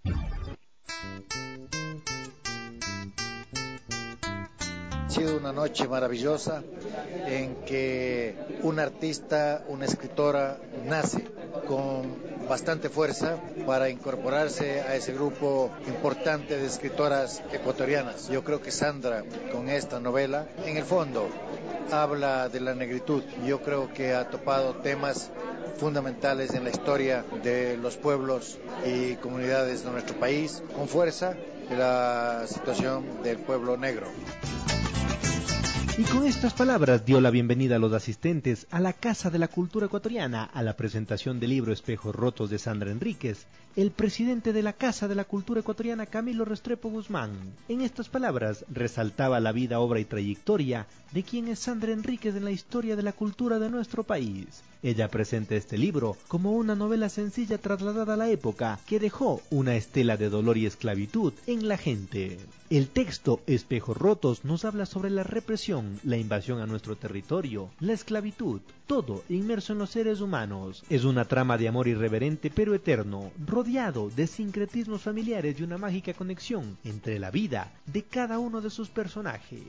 [SPEAKER 14] Ha sido una noche maravillosa en que una artista, una escritora nace con bastante fuerza para incorporarse a ese grupo importante de escritoras ecuatorianas. Yo creo que Sandra, con esta novela, en el fondo habla de la negritud. Yo creo que ha topado temas fundamentales en la historia de los pueblos y comunidades de nuestro país, con fuerza, la situación del pueblo negro.
[SPEAKER 13] Y con estas palabras dio la bienvenida a los asistentes a la Casa de la Cultura Ecuatoriana a la presentación del libro Espejos Rotos de Sandra Enríquez, el presidente de la Casa de la Cultura Ecuatoriana, Camilo Restrepo Guzmán. En estas palabras resaltaba la vida, obra y trayectoria de quien es Sandra Enríquez en la historia de la cultura de nuestro país. Ella presenta este libro como una novela sencilla trasladada a la época que dejó una estela de dolor y esclavitud en la gente. El texto Espejos Rotos nos habla sobre la represión, la invasión a nuestro territorio, la esclavitud, todo inmerso en los seres humanos. Es una trama de amor irreverente pero eterno, rodeado de sincretismos familiares y una mágica conexión entre la vida de cada uno de sus personajes.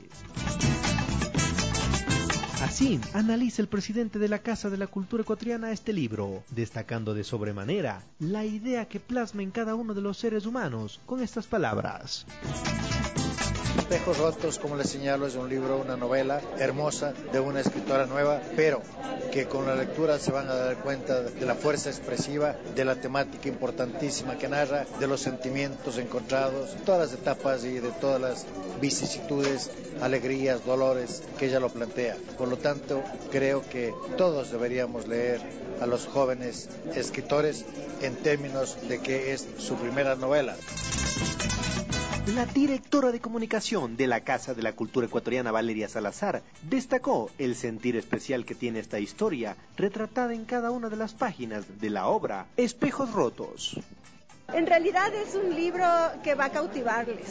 [SPEAKER 13] Así analiza el presidente de la Casa de la Cultura Ecuatoriana este libro, destacando de sobremanera la idea que plasma en cada uno de los seres humanos con estas palabras.
[SPEAKER 14] Espejos Rotos, como les señalo, es un libro, una novela hermosa de una escritora nueva, pero que con la lectura se van a dar cuenta de la fuerza expresiva, de la temática importantísima que narra, de los sentimientos encontrados, todas las etapas y de todas las vicisitudes, alegrías, dolores que ella lo plantea. Por lo tanto, creo que todos deberíamos leer a los jóvenes escritores en términos de que es su primera novela.
[SPEAKER 13] La directora de comunicación de la Casa de la Cultura Ecuatoriana, Valeria Salazar, destacó el sentir especial que tiene esta historia, retratada en cada una de las páginas de la obra Espejos Rotos.
[SPEAKER 15] En realidad es un libro que va a cautivarles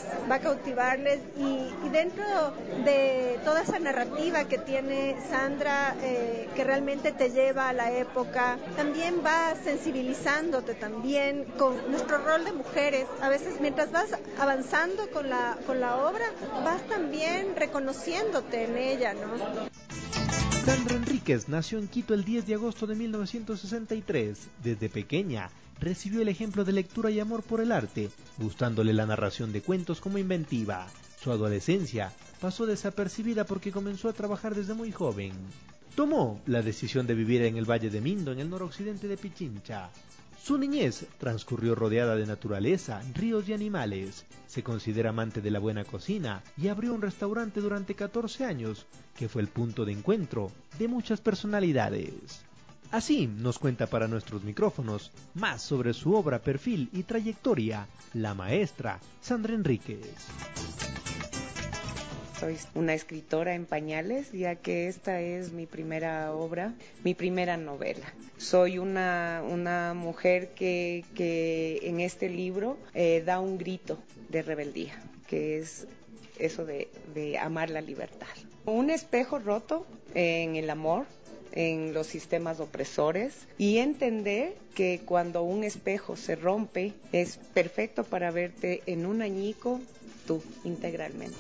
[SPEAKER 15] y dentro de toda esa narrativa que tiene Sandra, que realmente te lleva a la época, también va sensibilizándote también con nuestro rol de mujeres. A veces mientras vas avanzando con la obra, vas también reconociéndote en ella, ¿no?
[SPEAKER 13] Sandra Enríquez nació en Quito el 10 de agosto de 1963. Desde pequeña recibió el ejemplo de lectura y amor por el arte, gustándole la narración de cuentos como inventiva. Su adolescencia pasó desapercibida porque comenzó a trabajar desde muy joven. Tomó la decisión de vivir en el Valle de Mindo, en el noroccidente de Pichincha. Su niñez transcurrió rodeada de naturaleza, ríos y animales. Se considera amante de la buena cocina y abrió un restaurante durante 14 años, que fue el punto de encuentro de muchas personalidades. Así nos cuenta para nuestros micrófonos más sobre su obra, perfil y trayectoria, la maestra Sandra Enríquez.
[SPEAKER 16] Soy una escritora en pañales, ya que esta es mi primera obra, mi primera novela. Soy una mujer que en este libro da un grito de rebeldía, que es eso de amar la libertad. Un espejo roto en el amor, en los sistemas opresores, y entender que cuando un espejo se rompe es perfecto para verte en un añico tú integralmente.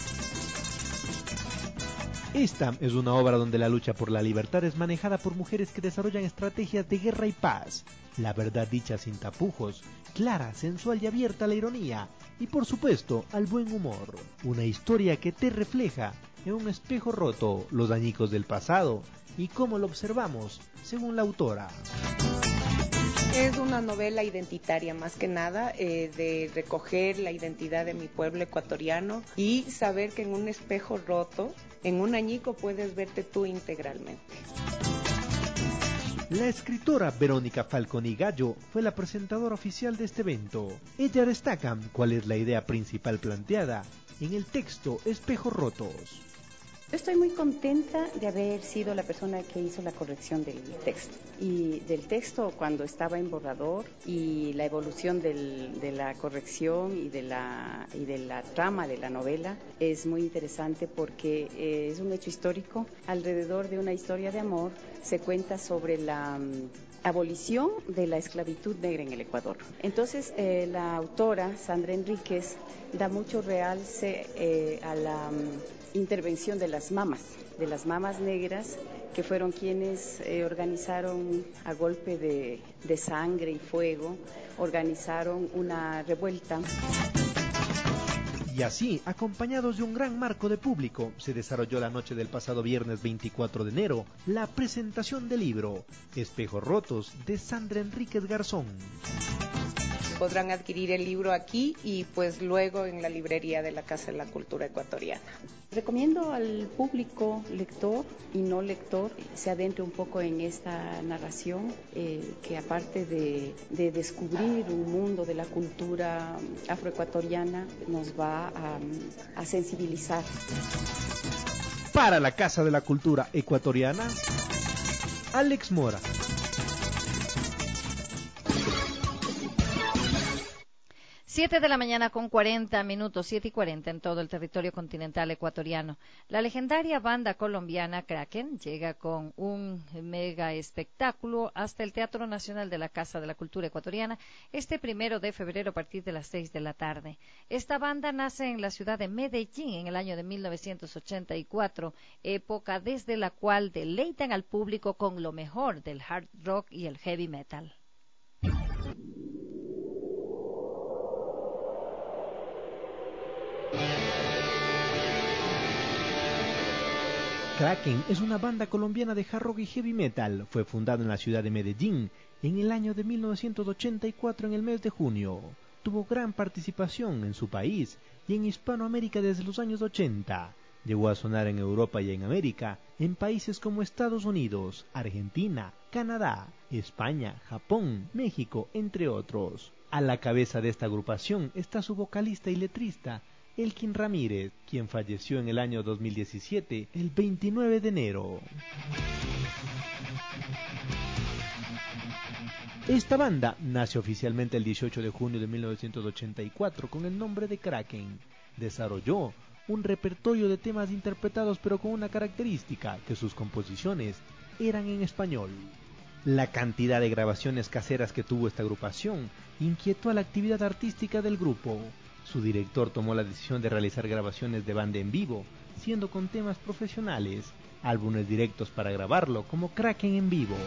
[SPEAKER 13] Esta es una obra donde la lucha por la libertad es manejada por mujeres que desarrollan estrategias de guerra y paz. La verdad dicha sin tapujos, clara, sensual y abierta a la ironía, y por supuesto al buen humor. Una historia que te refleja en un espejo roto los añicos del pasado y cómo lo observamos, según la autora.
[SPEAKER 16] Es una novela identitaria más que nada, de recoger la identidad de mi pueblo ecuatoriano y saber que en un espejo roto, en un añico puedes verte tú integralmente.
[SPEAKER 13] La escritora Verónica Falconi Gallo fue la presentadora oficial de este evento. Ella destaca cuál es la idea principal planteada en el texto Espejos Rotos.
[SPEAKER 17] Estoy muy contenta de haber sido la persona que hizo la corrección del texto. Y del texto cuando estaba en borrador y la evolución de la corrección y de la trama de la novela es muy interesante porque es un hecho histórico. Alrededor de una historia de amor se cuenta sobre la abolición de la esclavitud negra en el Ecuador. Entonces la autora, Sandra Enríquez, da mucho realce a la intervención de las mamas negras, que fueron quienes organizaron a golpe de sangre y fuego, organizaron una revuelta.
[SPEAKER 13] Y así, acompañados de un gran marco de público, se desarrolló la noche del pasado viernes 24 de enero la presentación del libro Espejos Rotos de Sandra Enríquez Garzón.
[SPEAKER 16] podrán adquirir el libro aquí y pues luego en la librería de la Casa de la Cultura Ecuatoriana.
[SPEAKER 17] Recomiendo al público lector y no lector se adentre un poco en esta narración que aparte de descubrir un mundo de la cultura afroecuatoriana nos va a sensibilizar.
[SPEAKER 13] Para la Casa de la Cultura Ecuatoriana, Alex Mora.
[SPEAKER 2] 7 de la mañana con 40 minutos, 7:40 en todo el territorio continental ecuatoriano. La legendaria banda colombiana Kraken llega con un mega espectáculo hasta el Teatro Nacional de la Casa de la Cultura Ecuatoriana este 1 de febrero a partir de las 6 de la tarde. Esta banda nace en la ciudad de Medellín en el año de 1984, época desde la cual deleitan al público con lo mejor del hard rock y el heavy metal.
[SPEAKER 13] Kraken es una banda colombiana de hard rock y heavy metal. Fue fundada en la ciudad de Medellín en el año de 1984 en el mes de junio. Tuvo gran participación en su país y en Hispanoamérica desde los años 80. Llegó a sonar en Europa y en América, en países como Estados Unidos, Argentina, Canadá, España, Japón, México, entre otros. A la cabeza de esta agrupación está su vocalista y letrista, Elkin Ramírez, quien falleció en el año 2017, el 29 de enero. Esta banda nace oficialmente el 18 de junio de 1984 con el nombre de Kraken. Desarrolló un repertorio de temas interpretados pero con una característica, que sus composiciones eran en español. La cantidad de grabaciones caseras que tuvo esta agrupación inquietó a la actividad artística del grupo. Su director tomó la decisión de realizar grabaciones de banda en vivo, siendo con temas profesionales, álbumes directos para grabarlo como Kraken en vivo.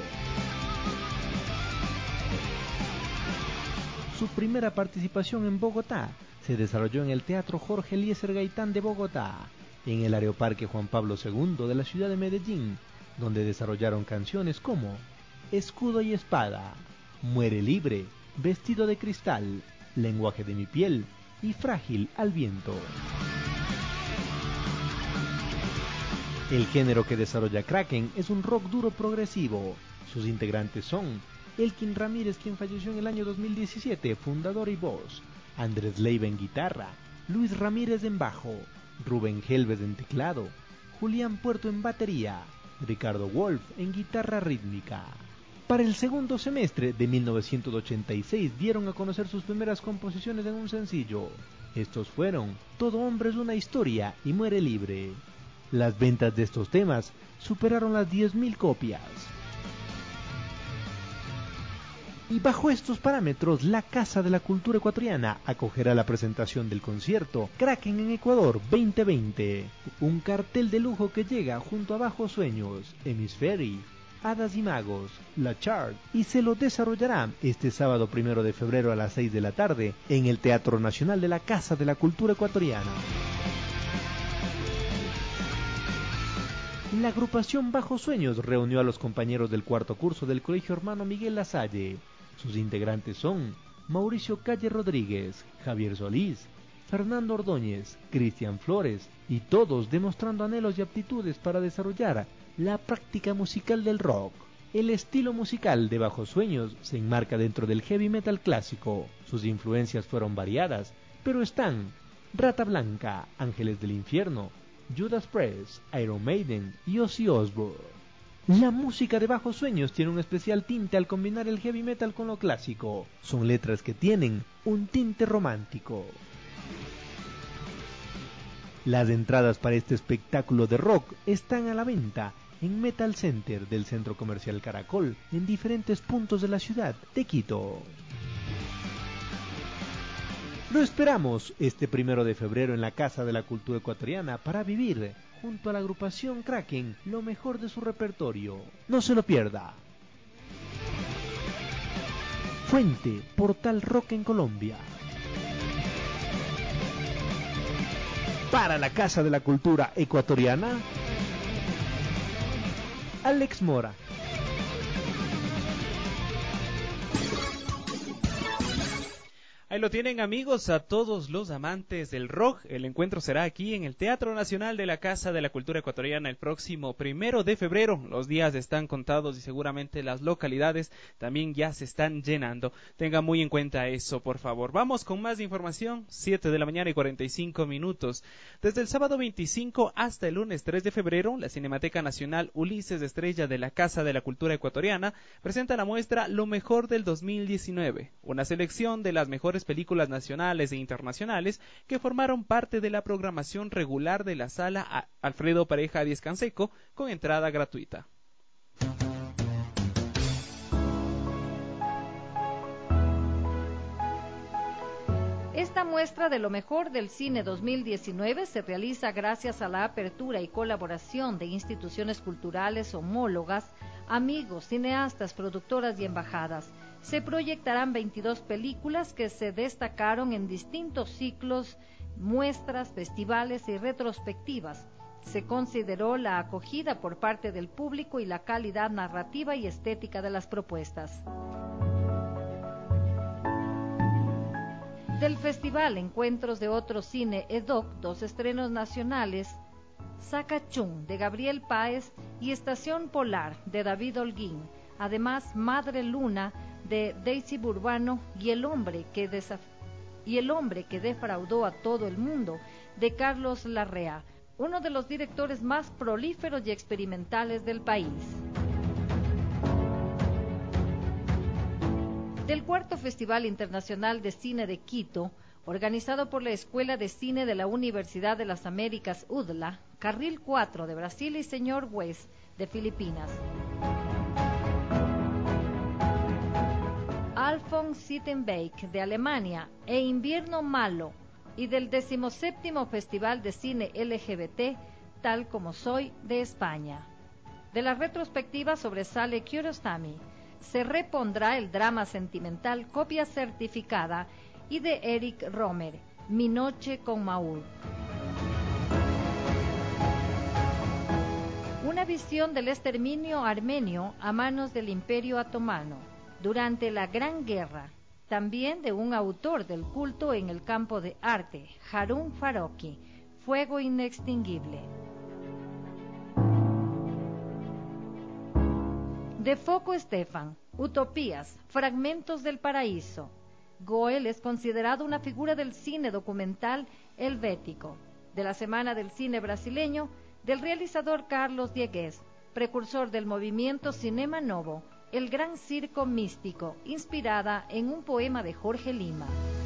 [SPEAKER 13] Su primera participación en Bogotá se desarrolló en el Teatro Jorge Eliezer Gaitán de Bogotá, en el Aeroparque Juan Pablo II de la ciudad de Medellín, donde desarrollaron canciones como Escudo y Espada, Muere Libre, Vestido de Cristal, Lenguaje de mi piel y Frágil al viento. El género que desarrolla Kraken es un rock duro progresivo. Sus integrantes son Elkin Ramírez, quien falleció en el año 2017, fundador y voz, Andrés Leiva en guitarra, Luis Ramírez en bajo, Rubén Helves en teclado, Julián Puerto en batería, Ricardo Wolf en guitarra rítmica. Para el segundo semestre de 1986 dieron a conocer sus primeras composiciones en un sencillo. Estos fueron Todo hombre es una historia y Muere libre. Las ventas de estos temas superaron las 10.000 copias. Y bajo estos parámetros, la Casa de la Cultura Ecuatoriana acogerá la presentación del concierto Kraken en Ecuador 2020. Un cartel de lujo que llega junto a Bajo Sueños, Hemisfery, Hadas y Magos, La Chart, y se lo desarrollará este sábado 1 de febrero a las 6 de la tarde en el Teatro Nacional de la Casa de la Cultura Ecuatoriana. La agrupación Bajo Sueños reunió a los compañeros del cuarto curso del Colegio Hermano Miguel Lasalle. Sus integrantes son Mauricio Calle Rodríguez, Javier Solís, Fernando Ordóñez, Cristian Flores, y todos demostrando anhelos y aptitudes para desarrollar la práctica musical del rock. El estilo musical de Bajo Sueños se enmarca dentro del heavy metal clásico. Sus influencias fueron variadas, pero están Rata Blanca, Ángeles del Infierno, Judas Priest, Iron Maiden y Ozzy Osbourne. La música de Bajo Sueños tiene un especial tinte al combinar el heavy metal con lo clásico. Son letras que tienen un tinte romántico. Las entradas para este espectáculo de rock están a la venta en Metal Center del Centro Comercial Caracol en diferentes puntos de la ciudad de Quito. Lo esperamos este 1 de febrero en la Casa de la Cultura Ecuatoriana para vivir junto a la agrupación Kraken lo mejor de su repertorio. No se lo pierda. Fuente, Portal Rock en Colombia. Para la Casa de la Cultura Ecuatoriana, Alex Mora.
[SPEAKER 3] Ahí lo tienen, amigos, a todos los amantes del rock. El encuentro será aquí en el Teatro Nacional de la Casa de la Cultura Ecuatoriana el próximo 1 de febrero. Los días están contados y seguramente las localidades también ya se están llenando. Tengan muy en cuenta eso, por favor. Vamos con más información. 7 de la mañana y 45 minutos. Desde el sábado 25 hasta el lunes 3 de febrero, la Cinemateca Nacional Ulises Estrella de la Casa de la Cultura Ecuatoriana presenta la muestra Lo Mejor del 2019, una selección de las mejores películas nacionales e internacionales que formaron parte de la programación regular de la sala Alfredo Pareja Díez Canseco con entrada gratuita.
[SPEAKER 2] Esta muestra de lo mejor del cine 2019 se realiza gracias a la apertura y colaboración de instituciones culturales homólogas, amigos, cineastas, productoras y embajadas. Se proyectarán 22 películas que se destacaron en distintos ciclos, muestras, festivales y retrospectivas. Se consideró la acogida por parte del público y la calidad narrativa y estética de las propuestas. Del Festival Encuentros de Otro Cine EDOC, 2 estrenos nacionales, Sacachún, de Gabriel Páez, y Estación Polar, de David Holguín. Además, Madre Luna, de Daisy Burbano, y El hombre que defraudó a todo el mundo, de Carlos Larrea, uno de los directores más prolíferos y experimentales del país. Del Cuarto Festival Internacional de Cine de Quito, organizado por la Escuela de Cine de la Universidad de las Américas UDLA, Carril 4 de Brasil y Señor West de Filipinas. Alfons Sittenbeck de Alemania e Invierno Malo, y del 17º Festival de Cine LGBT, Tal como soy, de España. De la retrospectiva sobresale Kiarostami. Se repondrá el drama sentimental Copia Certificada y de Eric Romer, Mi noche con Maúl. Una visión del exterminio armenio a manos del Imperio Otomano durante la Gran Guerra, también de un autor del culto en el campo de arte, Harun Farocki, Fuego inextinguible. De Foco Estefan, Utopías, Fragmentos del Paraíso. Goel es considerado una figura del cine documental helvético. De la Semana del Cine Brasileño, del realizador Carlos Diegues, precursor del movimiento Cinema Novo, El Gran Circo Místico, inspirada en un poema de Jorge Lima.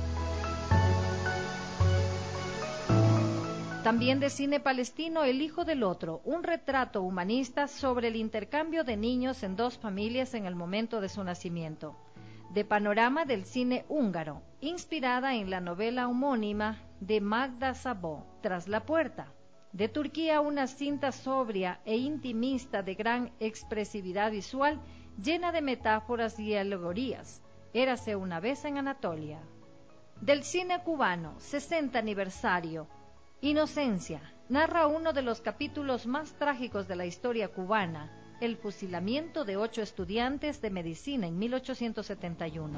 [SPEAKER 2] También de cine palestino, El hijo del otro, un retrato humanista sobre el intercambio de niños en 2 familias en el momento de su nacimiento. De panorama del cine húngaro, inspirada en la novela homónima de Magda Szabó, Tras la puerta. De Turquía, una cinta sobria e intimista de gran expresividad visual, llena de metáforas y alegorías. Érase una vez en Anatolia. Del cine cubano, 60 aniversario, Inocencia, narra uno de los capítulos más trágicos de la historia cubana, el fusilamiento de 8 estudiantes de medicina en 1871.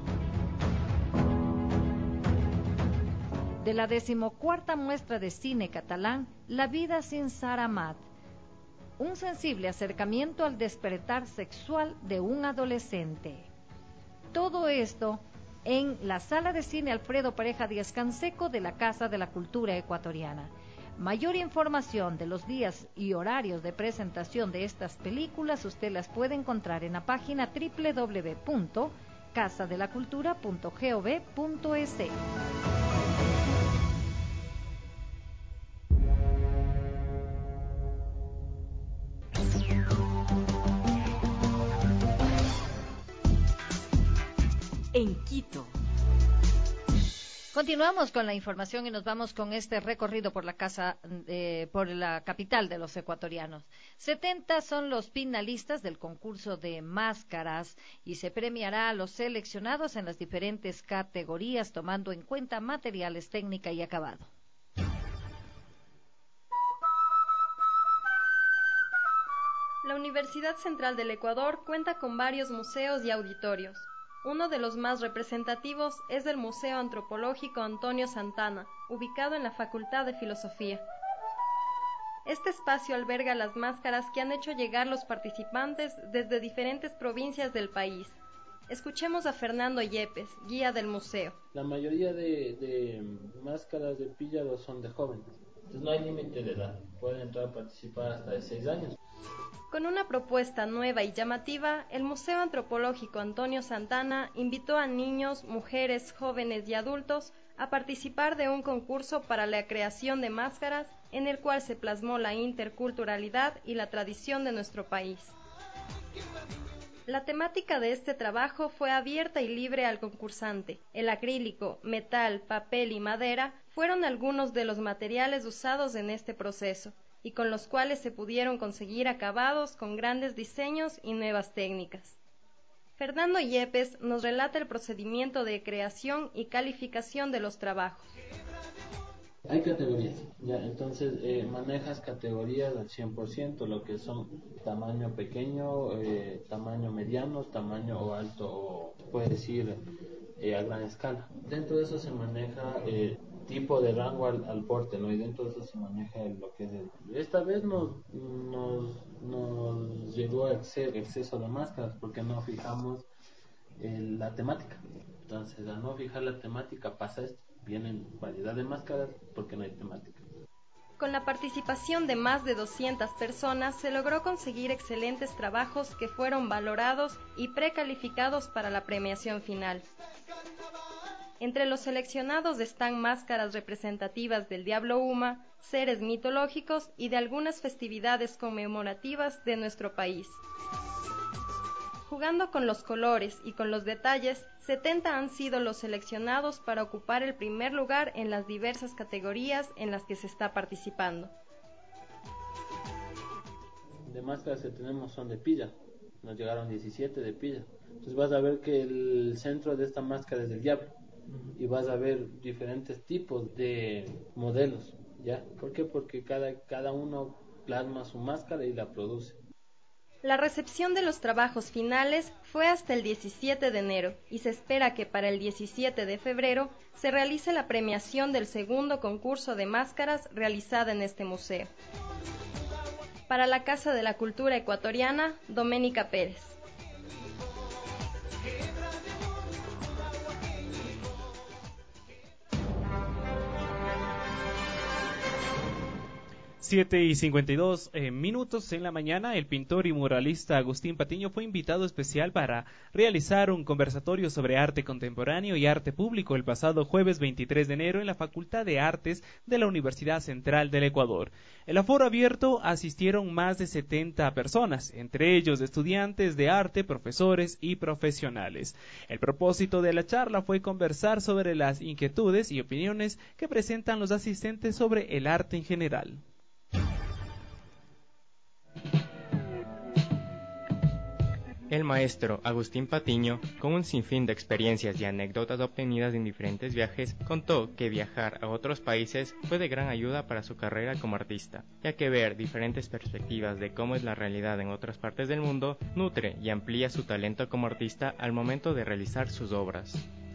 [SPEAKER 2] De la 14ª muestra de cine catalán, La vida sin Sara Amat, un sensible acercamiento al despertar sexual de un adolescente. Todo esto en la Sala de Cine Alfredo Pareja Díez Canseco de la Casa de la Cultura Ecuatoriana. Mayor información de los días y horarios de presentación de estas películas usted las puede encontrar en la página www.casadelacultura.gov.es.
[SPEAKER 1] En Quito.
[SPEAKER 2] Continuamos con la información y nos vamos con este recorrido por la por la capital de los ecuatorianos. 70 son los finalistas del concurso de máscaras y se premiará a los seleccionados en las diferentes categorías tomando en cuenta materiales, técnica y acabado.
[SPEAKER 12] La Universidad Central del Ecuador cuenta con varios museos y auditorios. Uno de los más representativos es el Museo Antropológico Antonio Santana, ubicado en la Facultad de Filosofía. Este espacio alberga las máscaras que han hecho llegar los participantes desde diferentes provincias del país. Escuchemos a Fernando Yepes, guía del museo.
[SPEAKER 18] La mayoría de máscaras de píllaro son de jóvenes, entonces no hay límite de edad, pueden entrar a participar hasta de 6 años.
[SPEAKER 12] Con una propuesta nueva y llamativa, el Museo Antropológico Antonio Santana invitó a niños, mujeres, jóvenes y adultos a participar de un concurso para la creación de máscaras en el cual se plasmó la interculturalidad y la tradición de nuestro país. La temática de este trabajo fue abierta y libre al concursante. El acrílico, metal, papel y madera fueron algunos de los materiales usados en este proceso y con los cuales se pudieron conseguir acabados con grandes diseños y nuevas técnicas. Fernando Yepes nos relata el procedimiento de creación y calificación de los trabajos.
[SPEAKER 18] Hay categorías, ya, entonces manejas categorías al 100%, lo que son tamaño pequeño, tamaño mediano, tamaño o alto, o puede decir a gran escala. Dentro de eso se maneja tipo de rango al porte, ¿no? Y dentro de eso se maneja lo que es Esta vez nos llegó a exceso de máscaras porque no fijamos la temática. Entonces, al no fijar la temática pasa esto. Vienen variedad de máscaras porque no hay temática.
[SPEAKER 12] Con la participación de más de 200 personas se logró conseguir excelentes trabajos que fueron valorados y precalificados para la premiación final. Entre los seleccionados están máscaras representativas del Diablo Uma, seres mitológicos y de algunas festividades conmemorativas de nuestro país. Jugando con los colores y con los detalles, 70 han sido los seleccionados para ocupar el primer lugar en las diversas categorías en las que se está participando.
[SPEAKER 18] De máscaras que tenemos son de pilla, nos llegaron 17 de pilla. Entonces vas a ver que el centro de esta máscara es del diablo y vas a ver diferentes tipos de modelos, ¿ya? ¿Por qué? Porque cada uno plasma su máscara y la produce.
[SPEAKER 12] La recepción de los trabajos finales fue hasta el 17 de enero y se espera que para el 17 de febrero se realice la premiación del segundo concurso de máscaras realizada en este museo. Para la Casa de la Cultura Ecuatoriana, Doménica Pérez.
[SPEAKER 3] 7:52 minutos en la mañana, el pintor y muralista Agustín Patiño fue invitado especial para realizar un conversatorio sobre arte contemporáneo y arte público el pasado jueves 23 de enero en la Facultad de Artes de la Universidad Central del Ecuador. El aforo abierto asistieron más de 70 personas, entre ellos estudiantes de arte, profesores y profesionales. El propósito de la charla fue conversar sobre las inquietudes y opiniones que presentan los asistentes sobre el arte en general.
[SPEAKER 11] El maestro Agustín Patiño, con un sinfín de experiencias y anécdotas obtenidas en diferentes viajes, contó que viajar a otros países fue de gran ayuda para su carrera como artista, ya que ver diferentes perspectivas de cómo es la realidad en otras partes del mundo nutre y amplía su talento como artista al momento de realizar sus obras.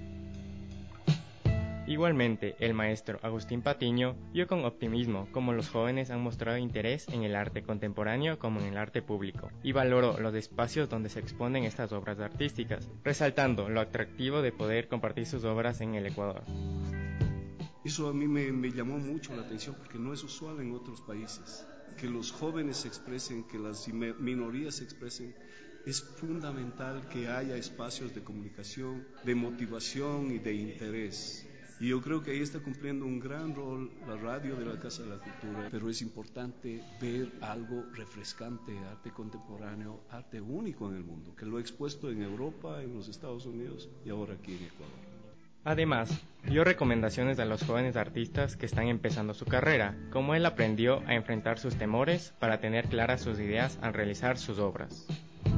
[SPEAKER 11] Igualmente, el maestro Agustín Patiño vio con optimismo cómo los jóvenes han mostrado interés en el arte contemporáneo como en el arte público, y valoró los espacios donde se exponen estas obras artísticas, resaltando lo atractivo de poder compartir sus obras en el Ecuador.
[SPEAKER 19] Eso a mí me llamó mucho la atención porque no es usual en otros países. Que los jóvenes se expresen, que las minorías se expresen. Es fundamental que haya espacios de comunicación, de motivación y de interés. Y yo creo que ahí está cumpliendo un gran rol la radio de la Casa de la Cultura, pero es importante ver algo refrescante, arte contemporáneo, arte único en el mundo, que lo he expuesto en Europa, en los Estados Unidos y ahora aquí en Ecuador.
[SPEAKER 11] Además, dio recomendaciones a los jóvenes artistas que están empezando su carrera, cómo él aprendió a enfrentar sus temores para tener claras sus ideas al realizar sus obras.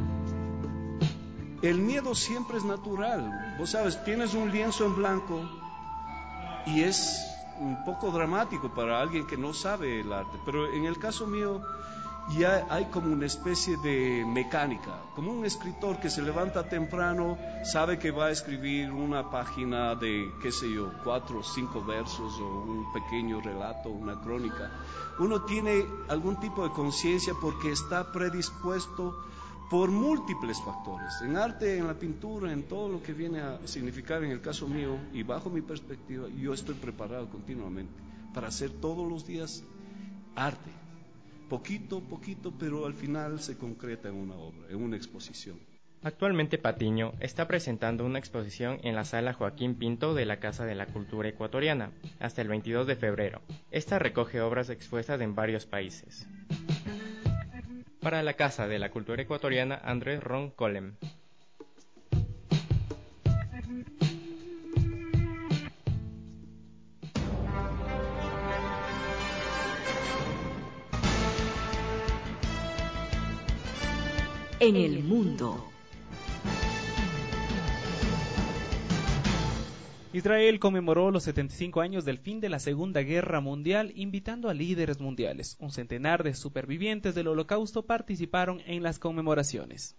[SPEAKER 19] El miedo siempre es natural. Vos sabes, tienes un lienzo en blanco y es un poco dramático para alguien que no sabe el arte, pero en el caso mío y hay como una especie de mecánica, como un escritor que se levanta temprano, sabe que va a escribir una página de, 4 o 5 versos o un pequeño relato, una crónica. Uno tiene algún tipo de conciencia porque está predispuesto por múltiples factores, en arte, en la pintura, en todo lo que viene a significar, en el caso mío, y bajo mi perspectiva, yo estoy preparado continuamente para hacer todos los días arte, poquito, pero al final se concreta en una obra, en una exposición.
[SPEAKER 11] Actualmente Patiño está presentando una exposición en la Sala Joaquín Pinto de la Casa de la Cultura Ecuatoriana hasta el 22 de febrero. Esta recoge obras expuestas en varios países. Para la Casa de la Cultura Ecuatoriana, Andrés Ron Colem.
[SPEAKER 1] En el mundo.
[SPEAKER 3] Israel conmemoró los 75 años del fin de la Segunda Guerra Mundial, invitando a líderes mundiales. Un centenar de supervivientes del Holocausto participaron en las conmemoraciones.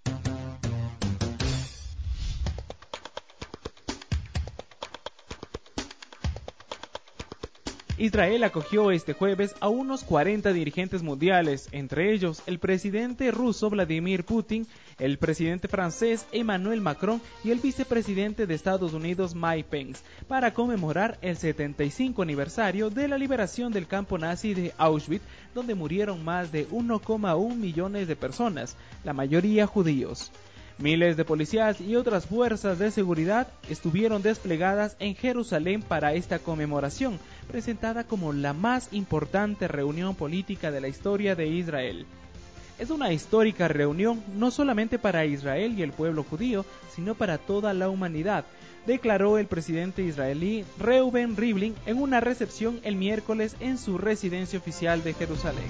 [SPEAKER 3] Israel acogió este jueves a unos 40 dirigentes mundiales, entre ellos el presidente ruso Vladimir Putin, el presidente francés Emmanuel Macron y el vicepresidente de Estados Unidos Mike Pence, para conmemorar el 75 aniversario de la liberación del campo nazi de Auschwitz, donde murieron más de 1,1 millones de personas, la mayoría judíos. Miles de policías y otras fuerzas de seguridad estuvieron desplegadas en Jerusalén para esta conmemoración, presentada como la más importante reunión política de la historia de Israel. Es una histórica reunión no solamente para Israel y el pueblo judío, sino para toda la humanidad, declaró el presidente israelí Reuven Rivlin en una recepción el miércoles en su residencia oficial de Jerusalén.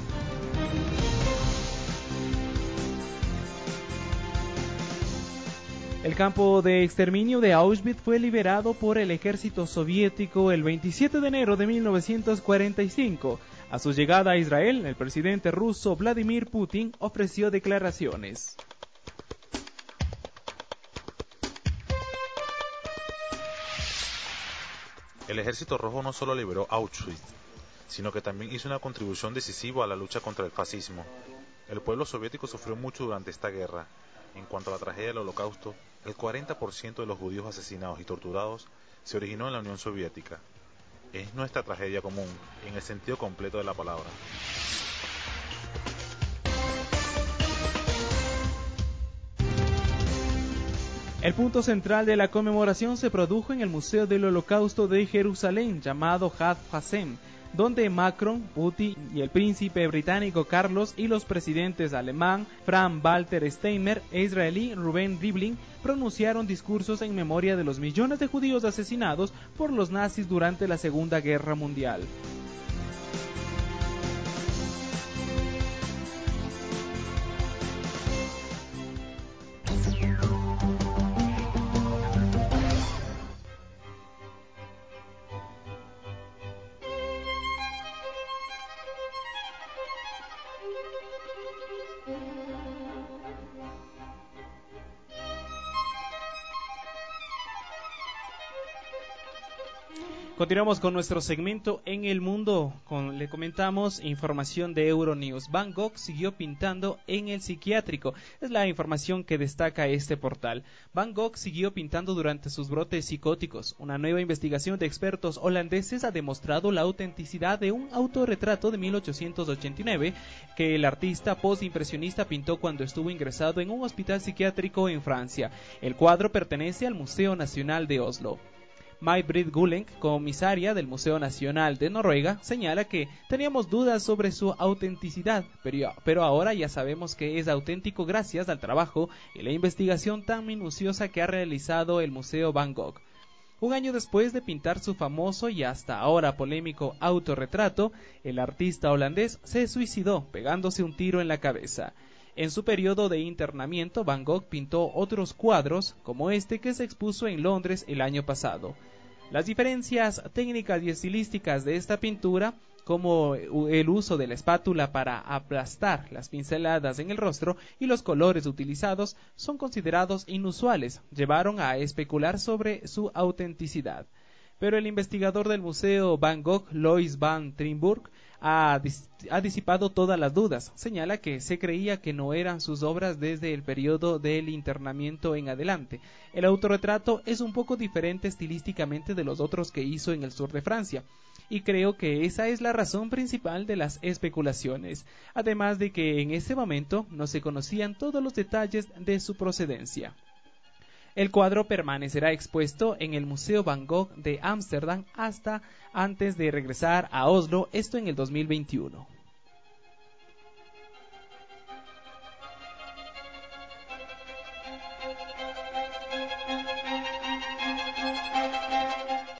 [SPEAKER 3] El campo de exterminio de Auschwitz fue liberado por el ejército soviético el 27 de enero de 1945. A su llegada a Israel, el presidente ruso Vladimir Putin ofreció declaraciones.
[SPEAKER 20] El Ejército Rojo no solo liberó Auschwitz, sino que también hizo una contribución decisiva a la lucha contra el fascismo. El pueblo soviético sufrió mucho durante esta guerra. En cuanto a la tragedia del Holocausto, el 40% de los judíos asesinados y torturados se originó en la Unión Soviética. Es nuestra tragedia común, en el sentido completo de la palabra.
[SPEAKER 3] El punto central de la conmemoración se produjo en el Museo del Holocausto de Jerusalén, llamado Yad Vashem, donde Macron, Putin y el príncipe británico Carlos y los presidentes alemán Frank-Walter Steinmeier e israelí Reuven Rivlin pronunciaron discursos en memoria de los millones de judíos asesinados por los nazis durante la Segunda Guerra Mundial. Continuamos con nuestro segmento en el mundo. Le comentamos información de Euronews. Van Gogh siguió pintando en el psiquiátrico. Es la información que destaca este portal. Van Gogh siguió pintando durante sus brotes psicóticos. Una nueva investigación de expertos holandeses ha demostrado la autenticidad de un autorretrato de 1889 que el artista postimpresionista pintó cuando estuvo ingresado en un hospital psiquiátrico en Francia. El cuadro pertenece al Museo Nacional de Oslo. May-Britt Gulleng, comisaria del Museo Nacional de Noruega, señala que teníamos dudas sobre su autenticidad, pero ahora ya sabemos que es auténtico gracias al trabajo y la investigación tan minuciosa que ha realizado el Museo Van Gogh. Un año después de pintar su famoso y hasta ahora polémico autorretrato, el artista holandés se suicidó pegándose un tiro en la cabeza. En su periodo de internamiento, Van Gogh pintó otros cuadros, como este que se expuso en Londres el año pasado. Las diferencias técnicas y estilísticas de esta pintura como el uso de la espátula para aplastar las pinceladas en el rostro y los colores utilizados son considerados inusuales, llevaron a especular sobre su autenticidad. Pero el investigador del Museo Van Gogh, Lois van Trimburg, ha disipado todas las dudas. Señala que se creía que no eran sus obras desde el periodo del internamiento en adelante. El autorretrato es un poco diferente estilísticamente de los otros que hizo en el sur de Francia, y creo que esa es la razón principal de las especulaciones, además de que en ese momento no se conocían todos los detalles de su procedencia. El cuadro permanecerá expuesto en el Museo Van Gogh de Ámsterdam hasta antes de regresar a Oslo, esto en el 2021.